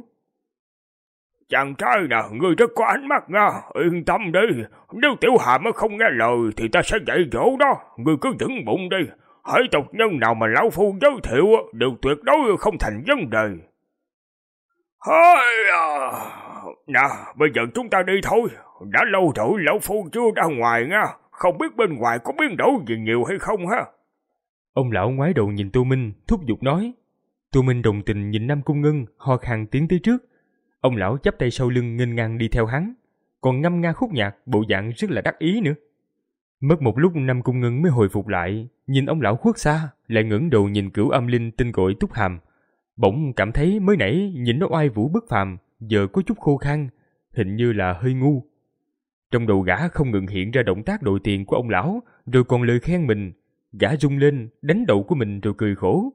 Chàng trai nào, ngươi rất có ánh mắt nha, yên tâm đi. Nếu Tiểu Hàm không nghe lời thì ta sẽ dạy dỗ đó, ngươi cứ vững bụng đi. Hỡi tộc nhân nào mà lão phu giới thiệu đều tuyệt đối không thành vấn đề. Hây à. Nè, bây giờ chúng ta đi thôi. Đã lâu rồi lão phu chưa ra ngoài nha. Không biết bên ngoài có biến đổi gì nhiều hay không ha.
Ông lão ngoái đầu nhìn Tô Minh, thúc giục nói. Tô Minh đồng tình nhìn Nam Cung Ngân, ho khan tiến tới trước. Ông lão chắp tay sau lưng nghênh ngang đi theo hắn, còn ngâm nga khúc nhạc, bộ dạng rất là đắc ý nữa. Mất một lúc Nam Cung Ngân mới hồi phục lại, nhìn ông lão khuất xa, lại ngẩng đầu nhìn Cửu Âm Linh tên gọi Túc Hàm. Bỗng cảm thấy mới nãy nhìn nó oai vũ bất phàm, giờ có chút khô khan, hình như là hơi ngu. Trong đầu gã không ngừng hiện ra động tác đội tiền của ông lão, rồi còn lời khen mình. Gã rung lên, đánh đầu của mình rồi cười khổ.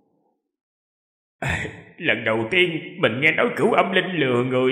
Lần đầu tiên mình nghe nói Cửu Âm Linh lừa người.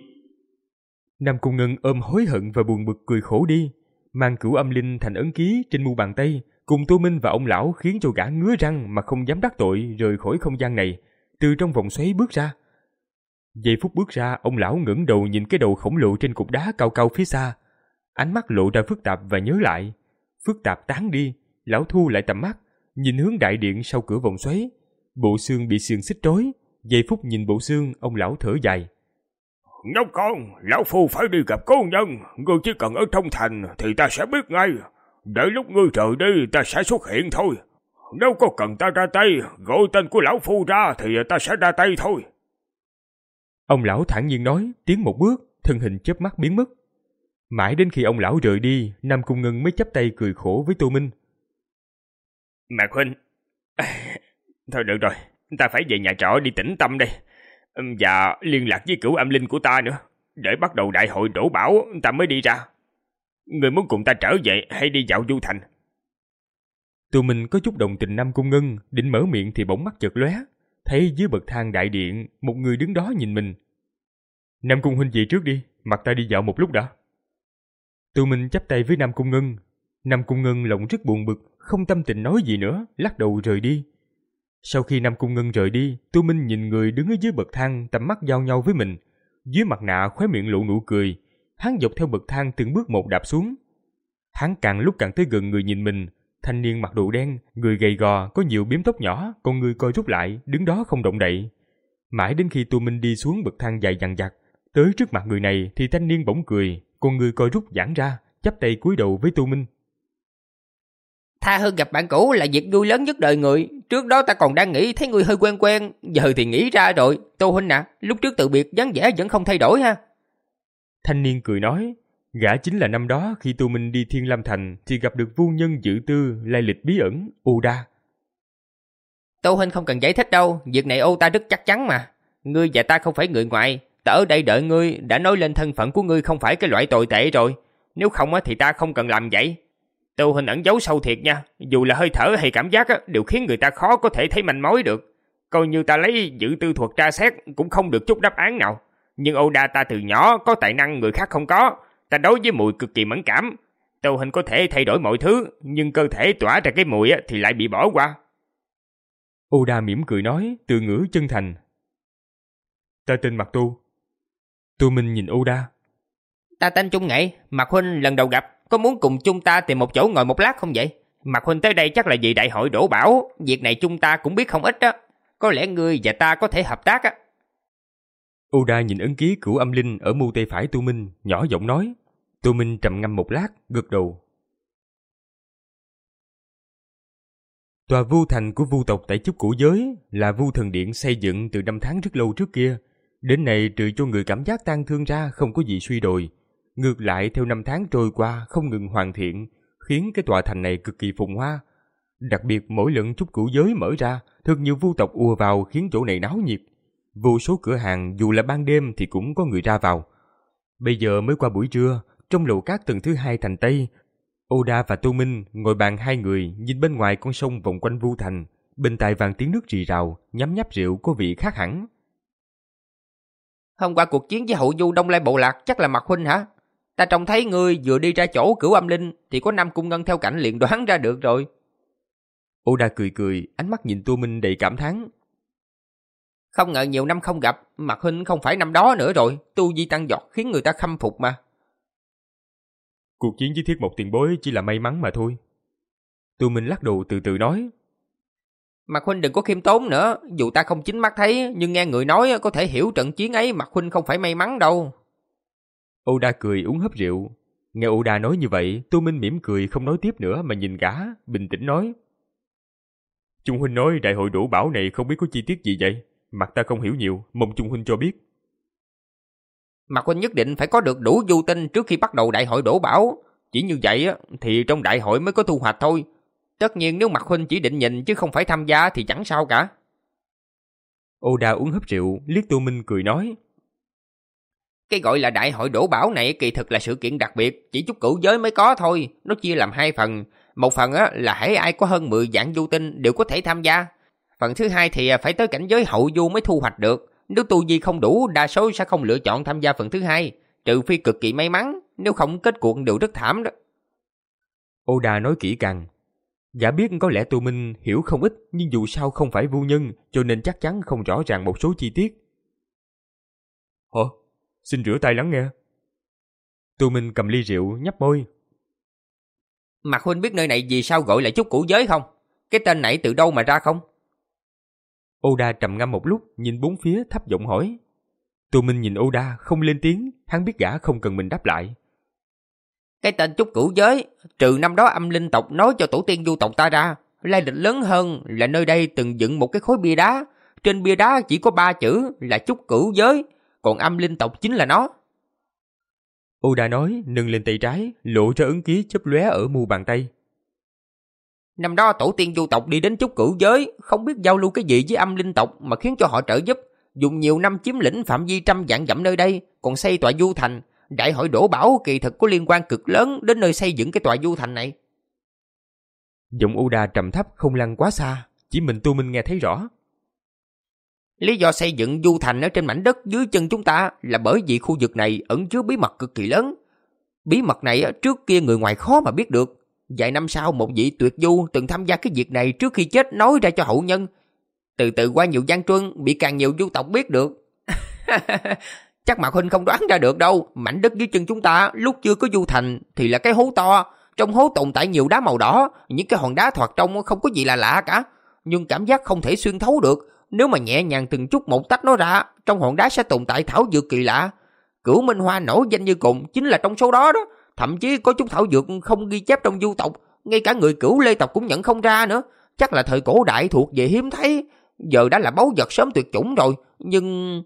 Nam Cung Ngân ôm hối hận và buồn bực cười khổ đi, mang Cửu Âm Linh thành ấn ký trên mu bàn tay, cùng Tô Minh và ông lão khiến cho gã ngứa răng mà không dám đắc tội, rời khỏi không gian này, từ trong vòng xoáy bước ra. Giây phút bước ra, ông lão ngẩng đầu nhìn cái đầu khổng lồ trên cục đá cao cao phía xa, ánh mắt lộ ra phức tạp và nhớ lại. Phức tạp tán đi, lão thu lại tầm mắt, nhìn hướng đại điện sau cửa vòng xoáy. Bộ xương bị xiềng xích trói, giây phút nhìn bộ xương, ông lão thở dài.
Nhóc con, lão phu phải đi gặp cố nhân, ngươi chỉ cần ở trong thành thì ta sẽ biết ngay. Để lúc ngươi rời đi ta sẽ xuất hiện thôi. Nếu có cần ta ra tay, gọi tên của lão phu ra thì ta sẽ ra tay thôi.
Ông lão thản nhiên nói, tiến một bước, thân hình chớp mắt biến mất. Mãi đến khi ông lão rời đi, Nam Cung Ngân mới chắp tay cười khổ với Tô Minh.
Mạc huynh, thôi được rồi, ta phải về nhà trọ đi tĩnh tâm đây. Và liên lạc với Cửu Âm Linh của ta nữa. Để bắt đầu đại hội đổ bảo ta mới đi ra. Người muốn cùng ta trở về hay đi dạo du thành?
Tô Minh có chút đồng tình Nam Cung Ngân, định mở miệng thì bỗng mắt chợt lóe, thấy dưới bậc thang đại điện một người đứng đó nhìn mình. Nam Cung huynh về trước đi, mặc ta đi dạo một lúc đã. Tô Minh chắp tay với Nam Cung Ngân. Nam Cung Ngân lòng rất buồn bực, không tâm tình nói gì nữa, lắc đầu rời đi. Sau khi Nam Cung Ngân rời đi, Tô Minh nhìn người đứng ở dưới bậc thang, tầm mắt giao nhau với mình. Dưới mặt nạ khóe miệng lộ nụ cười, hắn dọc theo bậc thang từng bước một đạp xuống. Hắn càng lúc càng tới gần người nhìn mình, thanh niên mặc đồ đen, người gầy gò, có nhiều bím tóc nhỏ, con người co rút lại, đứng đó không động đậy. Mãi đến khi Tô Minh đi xuống bậc thang dài dằng dặc, tới trước mặt người này thì thanh niên bỗng cười, con người co rút giãn ra, chắp tay cúi đầu với Tô Minh.
Tha hơn gặp bạn cũ là việc vui lớn nhất đời người. Trước đó ta còn đang nghĩ thấy người hơi quen quen, giờ thì nghĩ ra rồi. Tô huynh à, lúc trước từ biệt dáng vẻ vẫn không thay đổi ha.
Thanh niên cười nói, gã chính là năm đó khi Tô Minh đi Thiên Lam Thành thì gặp được vu nhân dự tư lai lịch bí ẩn, Oda.
Tô huynh không cần giải thích đâu, việc này ô ta rất chắc chắn mà. Ngươi và ta không phải người ngoài, ta ở đây đợi ngươi, đã nói lên thân phận của ngươi không phải cái loại tồi tệ rồi. Nếu không thì ta không cần làm vậy. Tô huynh ẩn giấu sâu thiệt nha, dù là hơi thở hay cảm giác đều khiến người ta khó có thể thấy manh mối được. Coi như ta lấy dự tư thuật tra xét cũng không được chút đáp án nào. Nhưng Oda ta từ nhỏ có tài năng người khác không có, ta đối với mùi cực kỳ mẫn cảm. Tô huynh có thể thay đổi mọi thứ, nhưng cơ thể tỏa ra cái mùi thì lại bị bỏ qua.
Oda mỉm cười nói, từ ngữ chân thành. Ta tên Mạc Tu. Tô Minh nhìn Oda.
Ta tên Trung Nghệ, Mạc huynh lần đầu gặp, có muốn cùng chúng ta tìm một chỗ ngồi một lát không vậy? Mạc huynh tới đây chắc là vì đại hội đổ bảo, việc này chúng ta cũng biết không ít á. Có lẽ ngươi và ta có thể hợp tác á.
Oda nhìn ấn ký Cửu Âm Linh ở mu tay phải Tô Minh, nhỏ giọng nói. Tô Minh trầm ngâm một lát, gật đầu. Tòa vu thành của vu tộc tại Chúc Cổ Giới là vu thần điện xây dựng từ năm tháng rất lâu trước kia. Đến nay trừ cho người cảm giác tang thương ra không có gì suy đồi. Ngược lại theo năm tháng trôi qua không ngừng hoàn thiện, khiến cái tòa thành này cực kỳ phồn hoa. Đặc biệt mỗi lần Chúc Cổ Giới mở ra, thật nhiều vu tộc ùa vào khiến chỗ này náo nhiệt. Vô số cửa hàng dù là ban đêm thì cũng có người ra vào. Bây giờ mới qua buổi trưa, trong lầu cát tầng thứ hai thành Tây, Oda và Tô Minh ngồi bàn hai người nhìn bên ngoài con sông vòng quanh vu thành, bên tai vang tiếng nước rì rào, nhấm nháp rượu có vị khác hẳn.
Hôm qua cuộc chiến với hậu du Đông Lai Bộ Lạc chắc là Mạc huynh hả? Ta trông thấy ngươi vừa đi ra chỗ Cửu Âm Linh thì có Nam Cung Ngân theo cạnh liền đoán ra được rồi.
Oda cười cười, ánh mắt nhìn Tô Minh đầy cảm thán.
Không ngờ nhiều năm không gặp, Mạc huynh không phải năm đó nữa rồi, tu vi tăng vọt khiến người ta khâm phục mà.
Cuộc chiến với Thiết Mộc tiền bối chỉ là may mắn mà thôi. Tô Minh lắc đầu từ từ nói.
Mạc huynh đừng có khiêm tốn nữa, dù ta không chính mắt thấy, nhưng nghe người nói có thể hiểu trận chiến ấy Mạc huynh không phải may mắn đâu.
Oda cười uống hớp rượu. Nghe Oda nói như vậy, Tô Minh mỉm cười không nói tiếp nữa mà nhìn gã, bình tĩnh nói. Trung huynh nói đại hội đổ bảo này không biết có chi tiết gì vậy? Mặt ta không hiểu nhiều, mong Trung huynh cho biết.
Mạc huynh nhất định phải có được đủ du tinh trước khi bắt đầu đại hội đổ bảo. Chỉ như vậy thì trong đại hội mới có thu hoạch thôi. Tất nhiên nếu Mạc huynh chỉ định nhìn chứ không phải tham gia thì chẳng sao cả.
Oda uống hớp rượu, liếc Tô Minh cười nói.
Cái gọi là đại hội đổ bảo này kỳ thực là sự kiện đặc biệt, chỉ chút cửu giới mới có thôi. Nó chia làm hai phần. Một phần á, là hễ ai có hơn mười vạn du tinh đều có thể tham gia. Phần thứ hai thì phải tới cảnh giới hậu du mới thu hoạch được. Nếu tu vi không đủ, đa số sẽ không lựa chọn tham gia phần thứ hai, trừ phi cực kỳ may mắn, nếu không kết cuộc đều rất thảm đó.
Oda nói kỹ càng. Gã biết có lẽ Tô Minh hiểu không ít, nhưng dù sao không phải vô nhân, cho nên chắc chắn không rõ ràng một số chi tiết. Hả? Xin rửa tay lắng nghe. Tô Minh cầm ly rượu, nhấp môi.
Mạc huynh biết nơi này vì sao gọi là chúc cửu giới không? Cái tên này từ đâu mà ra không?
Oda trầm ngâm một lúc, nhìn bốn phía thấp giọng hỏi. Tô Minh nhìn Oda không lên tiếng, hắn biết gã không cần mình đáp lại.
Cái tên chúc cửu giới, trừ năm đó âm linh tộc nói cho tổ tiên du tộc ta ra, lai lịch lớn hơn là nơi đây từng dựng một cái khối bia đá. Trên bia đá chỉ có ba chữ là chúc cửu giới, còn âm linh tộc chính là nó.
Oda nói, nâng lên tay trái, lộ ra ấn ký chớp lóe ở mu bàn tay.
Năm đó tổ tiên du tộc đi đến chúc cửu giới, không biết giao lưu cái gì với âm linh tộc mà khiến cho họ trợ giúp, dùng nhiều năm chiếm lĩnh phạm vi trăm vạn dặm nơi đây, còn xây tòa du thành. Đại hội đổ bảo kỳ thực có liên quan cực lớn đến nơi xây dựng cái tòa du thành này.
Giọng Oda trầm thấp không lăn quá xa, chỉ mình Tô Minh nghe thấy rõ.
Lý do xây dựng du thành ở trên mảnh đất dưới chân chúng ta là bởi vì khu vực này ẩn chứa bí mật cực kỳ lớn. Bí mật này trước kia người ngoài khó mà biết được. Vài năm sau một vị tuyệt du từng tham gia cái việc này trước khi chết nói ra cho hậu nhân. Từ từ qua nhiều gian truân bị càng nhiều du tộc biết được. Chắc Mạc huynh không đoán ra được đâu. Mảnh đất dưới chân chúng ta lúc chưa có du thành thì là cái hố to. Trong hố tồn tại nhiều đá màu đỏ. Những cái hòn đá thoạt trông không có gì là lạ cả, nhưng cảm giác không thể xuyên thấu được. Nếu mà nhẹ nhàng từng chút một tách nó ra, trong hòn đá sẽ tồn tại thảo dược kỳ lạ. Cửu Minh Hoa nổi danh như cùng chính là trong số đó đó. Thậm chí có chút thảo dược không ghi chép trong du tộc, ngay cả người Cửu Lê tộc cũng nhận không ra nữa. Chắc là thời cổ đại thuộc về hiếm thấy, giờ đã là báu vật sớm tuyệt chủng rồi. Nhưng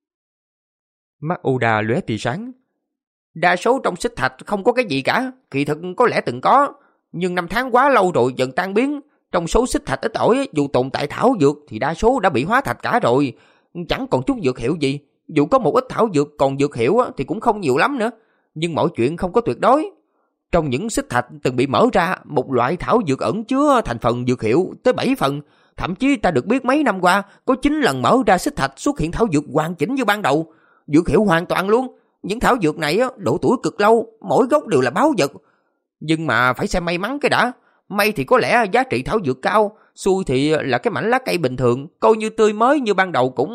mắt Oda lóe tia sáng.
Đa số trong xích thạch không có cái gì cả. Kỳ thực có lẽ từng có, nhưng năm tháng quá lâu rồi dần tan biến. Trong số xích thạch ít ỏi, dù tồn tại thảo dược thì đa số đã bị hóa thạch cả rồi, chẳng còn chút dược hiệu gì. Dù có một ít thảo dược còn dược hiệu thì cũng không nhiều lắm nữa. Nhưng mọi chuyện không có tuyệt đối. Trong những xích thạch từng bị mở ra, một loại thảo dược ẩn chứa thành phần dược hiệu tới bảy phần. Thậm chí ta được biết mấy năm qua có chín lần mở ra xích thạch xuất hiện thảo dược hoàn chỉnh như ban đầu, dược hiệu hoàn toàn luôn. Những thảo dược này độ tuổi cực lâu, mỗi gốc đều là báu vật. Nhưng mà phải xem may mắn cái đã. May thì có lẽ giá trị thảo dược cao, xui thì là cái mảnh lá cây bình thường, coi như tươi mới như ban đầu cũng...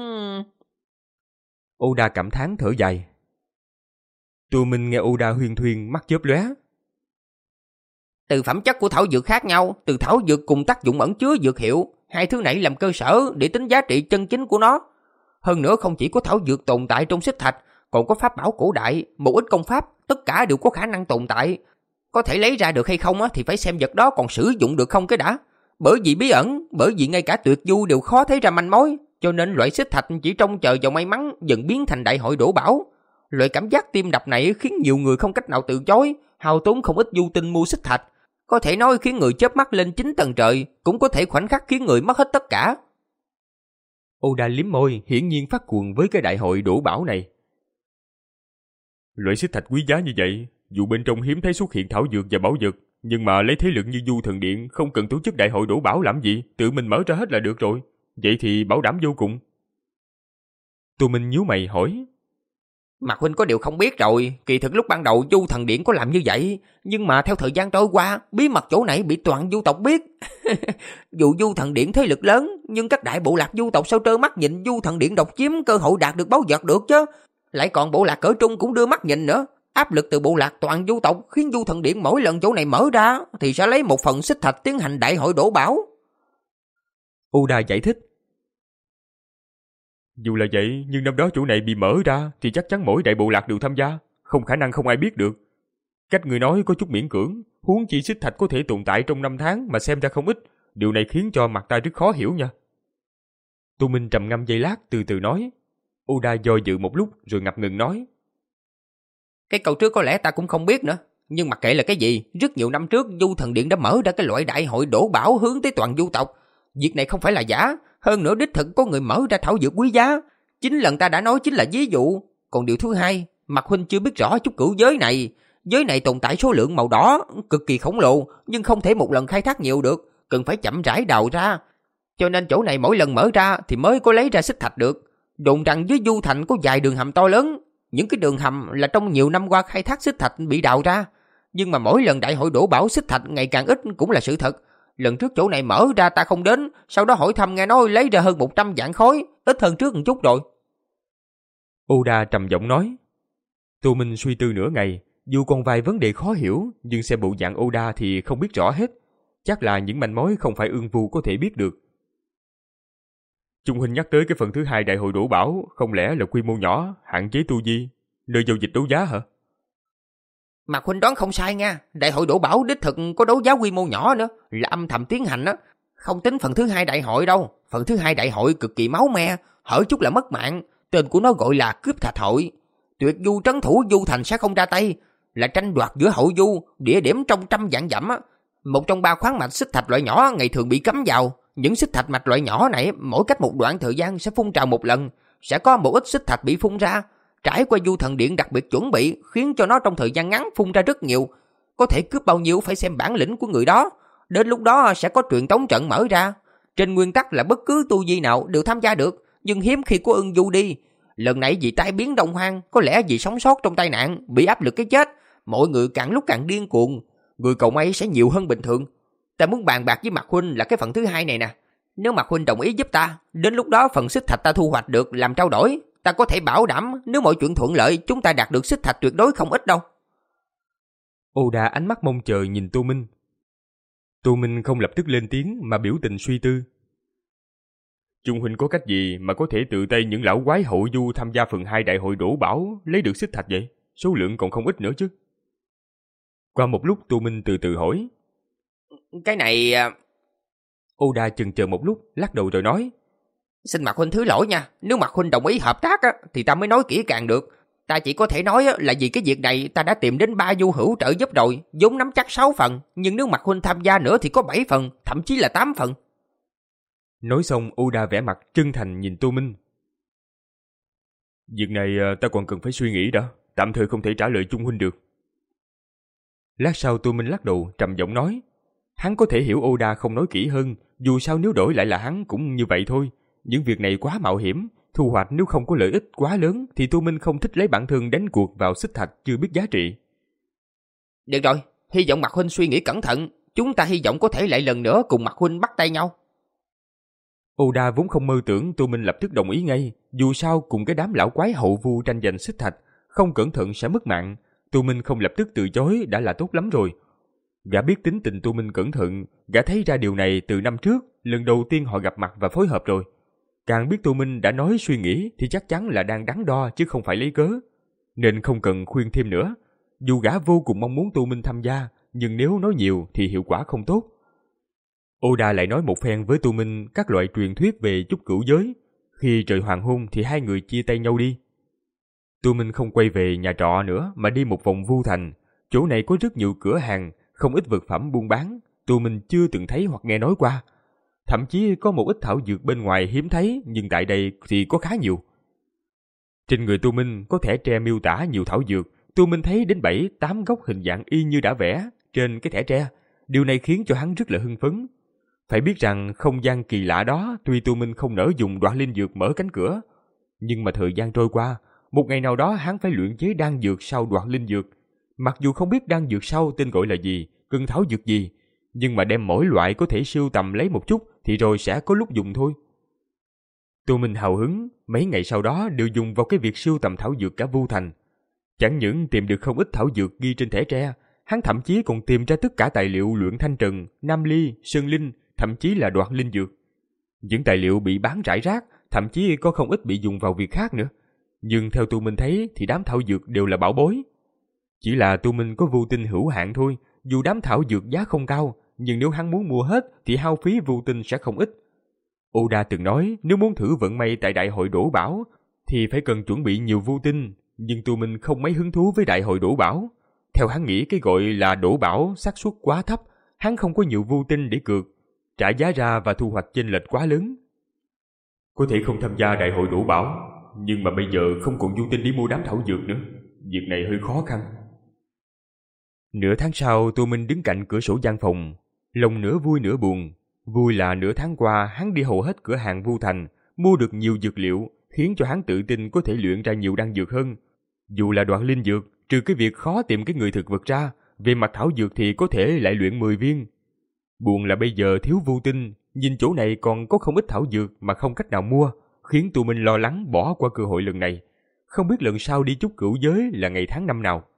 Oda cảm thán thở dài. Tô Minh nghe Oda huyên thuyên, mắt chớp lóe.
Từ phẩm chất của thảo dược khác nhau, từ thảo dược cùng tác dụng ẩn chứa dược hiệu, hai thứ này làm cơ sở để tính giá trị chân chính của nó. Hơn nữa không chỉ có thảo dược tồn tại trong xích thạch, còn có pháp bảo cổ đại, một ít công pháp, tất cả đều có khả năng tồn tại. Có thể lấy ra được hay không thì phải xem vật đó còn sử dụng được không cái đã. Bởi vì bí ẩn, bởi vì ngay cả tuyệt du đều khó thấy ra manh mối, cho nên loại xích thạch chỉ trông chờ vào may mắn dần biến thành đại hội đổ bảo. Loại cảm giác tim đập này khiến nhiều người không cách nào từ chối, hao tốn không ít du tinh mua xích thạch. Có thể nói khiến người chớp mắt lên chín tầng trời, cũng có thể khoảnh khắc khiến người mất hết tất cả.
Oda liếm môi, hiển nhiên phát cuồng với cái đại hội đổ bảo này. Loại xích thạch quý giá như vậy, dù bên trong hiếm thấy xuất hiện thảo dược và bảo vật, nhưng mà lấy thế lực như Du Thần Điện không cần tổ chức đại hội đổ bảo làm gì, tự mình mở ra hết là được rồi. Vậy thì bảo đảm vô cùng. Tô Minh nhíu mày hỏi.
Mạc huynh có điều không biết rồi, kỳ thực lúc ban đầu Du Thần Điện có làm như vậy, nhưng mà theo thời gian trôi qua, bí mật chỗ này bị toàn du tộc biết. Dù Du Thần Điện thế lực lớn, nhưng các đại bộ lạc du tộc sao trơ mắt nhìn Du Thần Điện độc chiếm cơ hội đạt được báu vật được chứ. Lại còn bộ lạc cỡ trung cũng đưa mắt nhìn nữa. Áp lực từ bộ lạc toàn du tộc khiến Du Thần Điện mỗi lần chỗ này mở ra thì sẽ lấy một phần xích thạch tiến hành đại hội đổ bảo.
Oda giải thích. Dù là vậy, nhưng năm đó chỗ này bị mở ra thì chắc chắn mỗi đại bộ lạc đều tham gia, không khả năng không ai biết được. Cách người nói có chút miễn cưỡng, huống chi xích thạch có thể tồn tại trong năm tháng mà xem ra không ít, điều này khiến cho mặt ta rất khó hiểu nha. Tô Minh trầm ngâm giây lát từ từ nói. Oda do dự một lúc rồi ngập ngừng nói.
Cái câu trước có lẽ ta cũng không biết nữa, nhưng mặc kệ là cái gì, rất nhiều năm trước Du Thần Điện đã mở ra cái loại đại hội đổ bảo hướng tới toàn du tộc. Việc này không phải là giả, hơn nữa đích thực có người mở ra thảo dược quý giá. Chính lần ta đã nói chính là ví dụ. Còn điều thứ hai, Mạc huynh chưa biết rõ chút cửu giới này. Giới này tồn tại số lượng màu đỏ cực kỳ khổng lồ, nhưng không thể một lần khai thác nhiều được, cần phải chậm rãi đào ra. Cho nên chỗ này mỗi lần mở ra thì mới có lấy ra xích thạch được. Đồn rằng dưới Du Thành có vài đường hầm to lớn, những cái đường hầm là trong nhiều năm qua khai thác xích thạch bị đào ra. Nhưng mà mỗi lần đại hội đổ bảo xích thạch ngày càng ít cũng là sự thật. Lần trước chỗ này mở ra ta không đến, sau đó hỏi thăm nghe nói lấy ra hơn một trăm vạn khối, ít hơn trước một chút rồi.
Oda trầm giọng nói. Tô Minh suy tư nửa ngày, dù còn vài vấn đề khó hiểu, nhưng xem bộ dạng Oda thì không biết rõ hết. Chắc là những manh mối không phải Ưng Vu có thể biết được. Trung huynh nhắc tới cái phần thứ hai đại hội đổ bảo, không lẽ là quy mô nhỏ, hạn chế tu vi, nơi giao dịch đấu giá hả?
Mạc huynh đoán không sai nha, đại hội đổ bảo đích thực có đấu giá quy mô nhỏ nữa, là âm thầm tiến hành á, không tính phần thứ hai đại hội đâu. Phần thứ hai đại hội cực kỳ máu me, hở chút là mất mạng, tên của nó gọi là cướp thạch hội. Tuyệt du trấn thủ Du Thành sẽ không ra tay, là tranh đoạt giữa hội du, địa điểm trong trăm vạn dặm á. Một trong ba khoáng mạch xích thạch loại nhỏ ngày thường bị cấm vào. Những xích thạch mạch loại nhỏ này mỗi cách một đoạn thời gian sẽ phun trào một lần, sẽ có một ít xích thạch bị phun ra. Trải qua Du Thần Điện đặc biệt chuẩn bị, khiến cho nó trong thời gian ngắn phun ra rất nhiều. Có thể cướp bao nhiêu phải xem bản lĩnh của người đó. Đến lúc đó sẽ có truyền tống trận mở ra. Trên nguyên tắc là bất cứ tu vi nào đều tham gia được, nhưng hiếm khi có Ưng Du đi. Lần này vì tai biến Đông Hoang, có lẽ vì sống sót trong tai nạn, bị áp lực cái chết, mọi người càng lúc càng điên cuồng, người cầu may sẽ nhiều hơn bình thường. Ta muốn bàn bạc với Mạc huynh là cái phần thứ hai này nè. Nếu Mạc huynh đồng ý giúp ta, đến lúc đó phần xích thạch ta thu hoạch được làm trao đổi, ta có thể bảo đảm nếu mọi chuyện thuận lợi, chúng ta đạt được xích thạch tuyệt đối không ít đâu.
Oda ánh mắt mong chờ nhìn Tô Minh. Tô Minh không lập tức lên tiếng mà biểu tình suy tư. Trung huynh có cách gì mà có thể tự tay những lão quái hậu du tham gia phần hai đại hội đổ bảo lấy được xích thạch vậy? Số lượng còn không ít nữa chứ. Qua một lúc Tô Minh từ từ hỏi.
Cái này...
Oda chần chờ một lúc, lắc đầu rồi nói.
Xin Mạc huynh thứ lỗi nha, nếu Mạc huynh đồng ý hợp tác á, thì ta mới nói kỹ càng được. Ta chỉ có thể nói là vì cái việc này ta đã tìm đến ba du hữu trợ giúp rồi, vốn nắm chắc sáu phần, nhưng nếu Mạc huynh tham gia nữa thì có bảy phần, thậm chí là tám phần.
Nói xong Oda vẻ mặt chân thành nhìn Tô Minh. Việc này ta còn cần phải suy nghĩ đã, tạm thời không thể trả lời Trung huynh được. Lát sau Tô Minh lắc đầu trầm giọng nói. Hắn có thể hiểu Oda không nói kỹ hơn, dù sao nếu đổi lại là hắn cũng như vậy thôi. Những việc này quá mạo hiểm, thu hoạch nếu không có lợi ích quá lớn thì Tô Minh không thích lấy bản thân đánh cuộc vào xích thạch chưa biết giá trị.
Được rồi, hy vọng Mạc huynh suy nghĩ cẩn thận, chúng ta hy vọng có thể lại lần nữa cùng Mạc huynh bắt tay nhau.
Oda vốn không mơ tưởng Tô Minh lập tức đồng ý ngay, dù sao cùng cái đám lão quái hậu vu tranh giành xích thạch, không cẩn thận sẽ mất mạng. Tô Minh không lập tức từ chối đã là tốt lắm rồi. Gã biết tính tình Tô Minh cẩn thận, gã thấy ra điều này từ năm trước, lần đầu tiên họ gặp mặt và phối hợp rồi. Càng biết Tô Minh đã nói suy nghĩ thì chắc chắn là đang đắn đo chứ không phải lấy cớ. Nên không cần khuyên thêm nữa. Dù gã vô cùng mong muốn Tô Minh tham gia, nhưng nếu nói nhiều thì hiệu quả không tốt. Oda lại nói một phen với Tô Minh các loại truyền thuyết về chút cửu giới. Khi trời hoàng hôn thì hai người chia tay nhau đi. Tô Minh không quay về nhà trọ nữa mà đi một vòng Vu Thành. Chỗ này có rất nhiều cửa hàng, không ít vật phẩm buôn bán, Tô Minh chưa từng thấy hoặc nghe nói qua. Thậm chí có một ít thảo dược bên ngoài hiếm thấy, nhưng tại đây thì có khá nhiều. Trên người Tô Minh có thẻ tre miêu tả nhiều thảo dược, Tô Minh thấy đến bảy tám gốc hình dạng y như đã vẽ trên cái thẻ tre. Điều này khiến cho hắn rất là hưng phấn. Phải biết rằng không gian kỳ lạ đó, tuy Tô Minh không nỡ dùng đoạt linh dược mở cánh cửa, nhưng mà thời gian trôi qua, một ngày nào đó hắn phải luyện chế đan dược sau đoạt linh dược. Mặc dù không biết đan dược sau tên gọi là gì, cần thảo dược gì, nhưng mà đem mỗi loại có thể sưu tầm lấy một chút thì rồi sẽ có lúc dùng thôi. Tô Minh hào hứng, mấy ngày sau đó đều dùng vào cái việc sưu tầm thảo dược cả Vu Thành. Chẳng những tìm được không ít thảo dược ghi trên thẻ tre, hắn thậm chí còn tìm ra tất cả tài liệu luyện thanh trần, nam ly, sơn linh, thậm chí là đoạt linh dược. Những tài liệu bị bán rải rác, thậm chí có không ít bị dùng vào việc khác nữa. Nhưng theo Tu Minh thấy thì đám thảo dược đều là bảo bối. Chỉ là Tu Minh có vô tinh hữu hạn thôi, dù đám thảo dược giá không cao, nhưng nếu hắn muốn mua hết thì hao phí vô tinh sẽ không ít. Oda từng nói nếu muốn thử vận may tại đại hội đổ bảo thì phải cần chuẩn bị nhiều vô tinh, nhưng Tu Minh không mấy hứng thú với đại hội đổ bảo. Theo hắn nghĩ cái gọi là đổ bảo xác suất quá thấp, hắn không có nhiều vô tinh để cược, trả giá ra và thu hoạch chênh lệch quá lớn. Có thể không tham gia đại hội đổ bảo, nhưng mà bây giờ không còn vô tinh để mua đám thảo dược nữa, việc này hơi khó khăn. Nửa tháng sau, Tô Minh đứng cạnh cửa sổ gian phòng, lòng nửa vui nửa buồn. Vui là nửa tháng qua hắn đi hầu hết cửa hàng Vu Thành, mua được nhiều dược liệu, khiến cho hắn tự tin có thể luyện ra nhiều đan dược hơn. Dù là đoạt linh dược, trừ cái việc khó tìm cái người thực vật ra, về mặt thảo dược thì có thể lại luyện mười viên. Buồn là bây giờ thiếu vô tinh, nhìn chỗ này còn có không ít thảo dược mà không cách nào mua, khiến Tô Minh lo lắng bỏ qua cơ hội lần này. Không biết lần sau đi chút cửu giới là ngày tháng năm nào.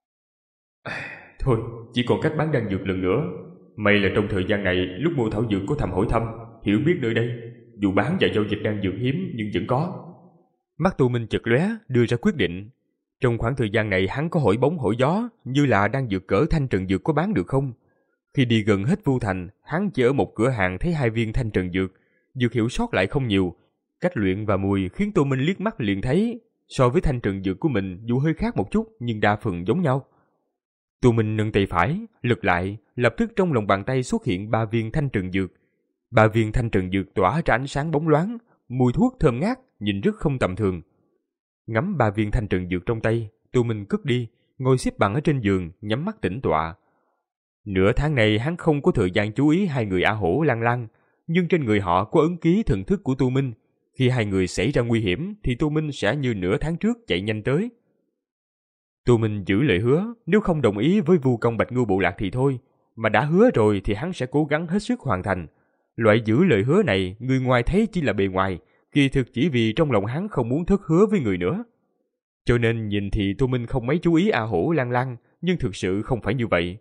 Thôi, chỉ còn cách bán đan dược lần nữa. May là trong thời gian này, lúc mua thảo dược có thầm hỏi thăm, hiểu biết nơi đây. Dù bán và giao dịch đan dược hiếm nhưng vẫn có. Mắt Tô Minh chợt lóe, đưa ra quyết định. Trong khoảng thời gian này hắn có hỏi bóng hỏi gió, như là đan dược cỡ thanh trần dược có bán được không. Khi đi gần hết Vu Thành, hắn chỉ ở một cửa hàng thấy hai viên thanh trần dược. Dược hiệu sót lại không nhiều. Cách luyện và mùi khiến Tô Minh liếc mắt liền thấy, so với thanh trần dược của mình dù hơi khác một chút nhưng đa phần giống nhau. Tô Minh nâng tay phải, lật lại, lập tức trong lòng bàn tay xuất hiện ba viên thanh trần dược. Ba viên thanh trần dược tỏa ra ánh sáng bóng loáng, mùi thuốc thơm ngát, nhìn rất không tầm thường. Ngắm ba viên thanh trần dược trong tay, Tô Minh cất đi, ngồi xếp bằng ở trên giường, nhắm mắt tĩnh tọa. Nửa tháng này hắn không có thời gian chú ý hai người A Hổ Lan Lan, nhưng trên người họ có ấn ký thần thức của Tô Minh. Khi hai người xảy ra nguy hiểm thì Tô Minh sẽ như nửa tháng trước chạy nhanh tới. Tô Minh giữ lời hứa, nếu không đồng ý với Vu Công Bạch Ngưu bộ lạc thì thôi, mà đã hứa rồi thì hắn sẽ cố gắng hết sức hoàn thành. Loại giữ lời hứa này, người ngoài thấy chỉ là bề ngoài, kỳ thực chỉ vì trong lòng hắn không muốn thất hứa với người nữa. Cho nên nhìn thì Tô Minh không mấy chú ý A Hổ Lan Lan, nhưng thực sự không phải như vậy.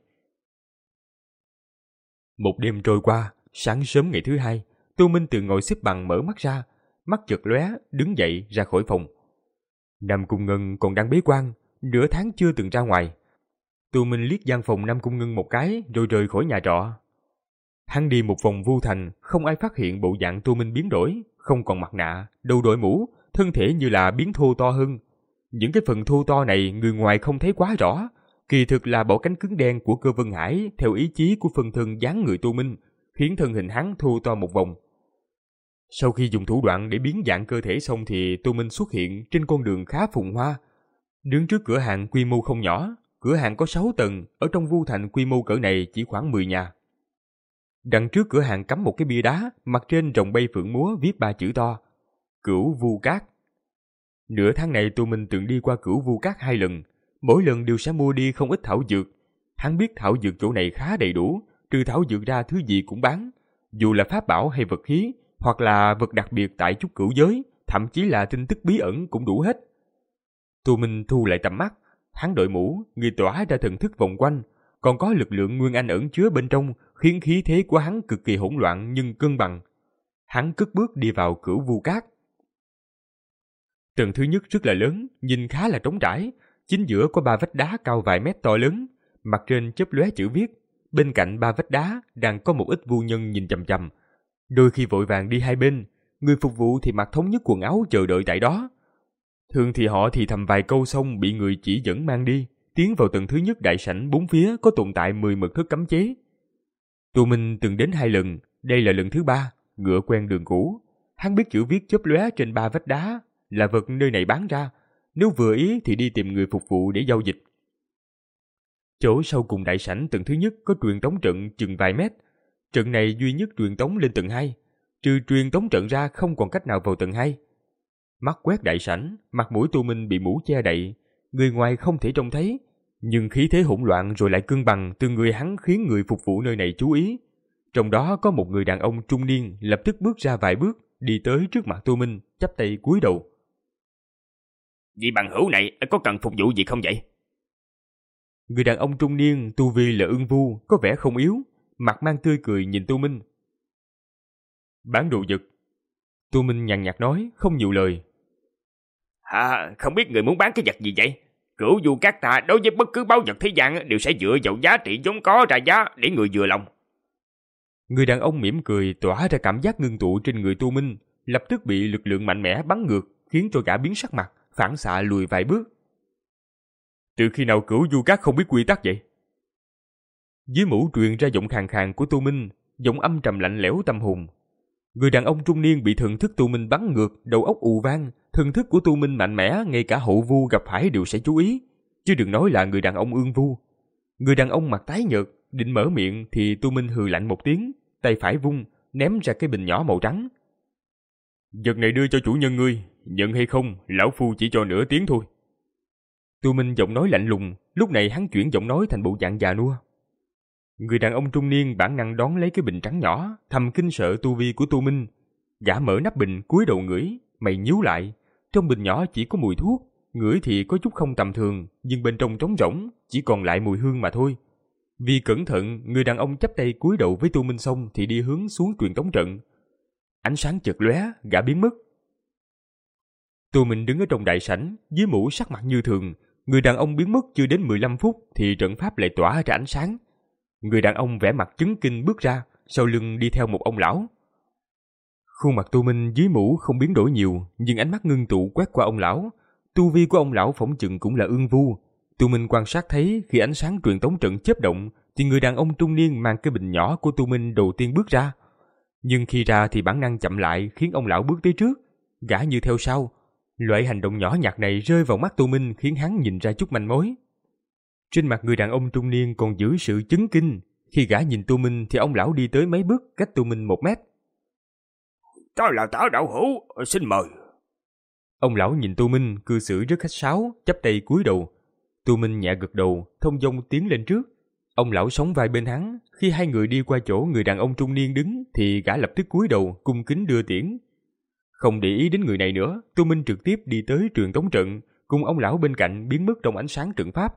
Một đêm trôi qua, sáng sớm ngày thứ hai, Tô Minh từ ngồi xếp bằng mở mắt ra, mắt chợt lóe, đứng dậy ra khỏi phòng. Nam Cung Ngân còn đang bế quan, nửa tháng chưa từng ra ngoài. Tô Minh liếc gian phòng Nam Cung Ngân một cái rồi rời khỏi nhà trọ. Hắn đi một vòng Vu Thành, không ai phát hiện bộ dạng Tô Minh biến đổi, không còn mặt nạ, đầu đội mũ, thân thể như là biến thô to hơn. Những cái phần thô to này người ngoài không thấy quá rõ, kỳ thực là bộ cánh cứng đen của Cơ Vân Hải theo ý chí của phân thân dáng người Tô Minh, khiến thân hình hắn thô to một vòng. Sau khi dùng thủ đoạn để biến dạng cơ thể xong thì Tô Minh xuất hiện trên con đường khá phồn hoa. Đứng trước cửa hàng quy mô không nhỏ, cửa hàng có sáu tầng, ở trong Vu Thành quy mô cỡ này chỉ khoảng mười nhà. Đằng trước cửa hàng cắm một cái bia đá, mặt trên rồng bay phượng múa viết ba chữ to: Cửu Vu Cát. Nửa tháng này Tô Minh từng đi qua Cửu Vu Cát hai lần, mỗi lần đều sẽ mua đi không ít thảo dược. Hắn biết thảo dược chỗ này khá đầy đủ, trừ thảo dược ra thứ gì cũng bán, dù là pháp bảo hay vật khí, hoặc là vật đặc biệt tại chút cửu giới, thậm chí là tin tức bí ẩn cũng đủ hết. Tô Minh thu lại tầm mắt, hắn đội mũ, người tỏa ra thần thức vòng quanh, còn có lực lượng nguyên anh ẩn chứa bên trong, khiến khí thế của hắn cực kỳ hỗn loạn nhưng cân bằng. Hắn cất bước đi vào Cửu Vu Cát. Tầng thứ nhất rất là lớn, nhìn khá là trống trải, chính giữa có ba vách đá cao vài mét to lớn, mặt trên chớp lóe chữ viết. Bên cạnh ba vách đá đang có một ít vu nhân nhìn chằm chằm, đôi khi vội vàng đi hai bên, người phục vụ thì mặc thống nhất quần áo chờ đợi tại đó. Thường thì họ thì thầm vài câu xong bị người chỉ dẫn mang đi, tiến vào tầng thứ nhất đại sảnh, bốn phía có tồn tại mười mật thất cấm chế. Tô Minh từng đến hai lần, đây là lần thứ ba, ngựa quen đường cũ. Hắn biết chữ viết chớp lóe trên ba vách đá là vật nơi này bán ra, nếu vừa ý thì đi tìm người phục vụ để giao dịch. Chỗ sau cùng đại sảnh tầng thứ nhất có truyền tống trận chừng vài mét, trận này duy nhất truyền tống lên tầng hai, trừ truyền tống trận ra không còn cách nào vào tầng hai. Mắt quét đại sảnh, mặt mũi Tô Minh bị mũ che đậy, người ngoài không thể trông thấy, nhưng khí thế hỗn loạn rồi lại cân bằng từ người hắn khiến người phục vụ nơi này chú ý. Trong đó có một người đàn ông trung niên lập tức bước ra vài bước, đi tới trước mặt Tô Minh, chắp tay cúi đầu.
Vị bằng hữu này có cần phục vụ gì không vậy?
Người đàn ông trung niên tu vi là ưng vu, có vẻ không yếu, mặt mang tươi cười nhìn Tô Minh. Bán đồ vật, Tô Minh nhàn nhạt nói, không nhiều lời.
À, không biết người muốn bán cái vật gì vậy? Cửu du các ta đối với bất cứ báu vật thế gian đều sẽ dựa vào giá trị vốn có ra giá để người vừa lòng.
Người đàn ông mỉm cười tỏa ra cảm giác ngưng tụ trên người Tô Minh, lập tức bị lực lượng mạnh mẽ bắn ngược, khiến cho gã biến sắc mặt, phản xạ lùi vài bước. Từ khi nào Cửu du các không biết quy tắc vậy? Dưới mũ truyền ra giọng khàn khàn của Tô Minh, giọng âm trầm lạnh lẽo tâm hồn. Người đàn ông trung niên bị thần thức Tô Minh bắn ngược, đầu óc ù vang. Thần thức của Tô Minh mạnh mẽ, ngay cả hậu vu gặp phải đều sẽ chú ý, chứ đừng nói là người đàn ông ương vu. Người đàn ông mặt tái nhợt, định mở miệng thì Tô Minh hừ lạnh một tiếng, tay phải vung, ném ra cái bình nhỏ màu trắng. Vật này đưa cho chủ nhân ngươi, nhận hay không, lão phu chỉ cho nửa tiếng thôi. Tô Minh giọng nói lạnh lùng, lúc này hắn chuyển giọng nói thành bộ dạng già nua. Người đàn ông trung niên bản năng đón lấy cái bình trắng nhỏ, thầm kinh sợ tu vi của Tô Minh. Gã mở nắp bình, cúi đầu ngửi, mày nhíu lại. Trong bình nhỏ chỉ có mùi thuốc, ngửi thì có chút không tầm thường, nhưng bên trong trống rỗng, chỉ còn lại mùi hương mà thôi. Vì cẩn thận, người đàn ông chắp tay cúi đầu với Tô Minh xong thì đi hướng xuống truyền tống trận. Ánh sáng chợt lóe, gã biến mất. Tô Minh đứng ở trong đại sảnh, dưới mũ sắc mặt như thường. Người đàn ông biến mất chưa đến mười lăm phút thì trận pháp lại tỏa ra ánh sáng. Người đàn ông vẻ mặt chấn kinh bước ra, sau lưng đi theo một ông lão. Khuôn mặt Tô Minh dưới mũ không biến đổi nhiều, nhưng ánh mắt ngưng tụ quét qua ông lão. Tu vi của ông lão phỏng chừng cũng là ương vu. Tô Minh quan sát thấy khi ánh sáng truyền tống trận chớp động, thì người đàn ông trung niên mang cái bình nhỏ của Tô Minh đầu tiên bước ra. Nhưng khi ra thì bản năng chậm lại khiến ông lão bước tới trước, gã như theo sau. Loại hành động nhỏ nhặt này rơi vào mắt Tô Minh khiến hắn nhìn ra chút manh mối. Trên mặt người đàn ông trung niên còn giữ sự chấn kinh. Khi gã nhìn Tô Minh thì ông lão đi tới mấy bước cách Tô Minh một mét.
Ta là Tả đạo hữu, xin mời.
Ông lão nhìn Tô Minh cư xử rất khách sáo, chắp tay cúi đầu. Tô Minh nhẹ gật đầu, thông dong tiến lên trước. Ông lão sóng vai bên hắn. Khi hai người đi qua chỗ người đàn ông trung niên đứng thì gã lập tức cúi đầu cung kính đưa tiễn. Không để ý đến người này nữa, Tô Minh trực tiếp đi tới truyền tống trận, cùng ông lão bên cạnh biến mất trong ánh sáng trận pháp.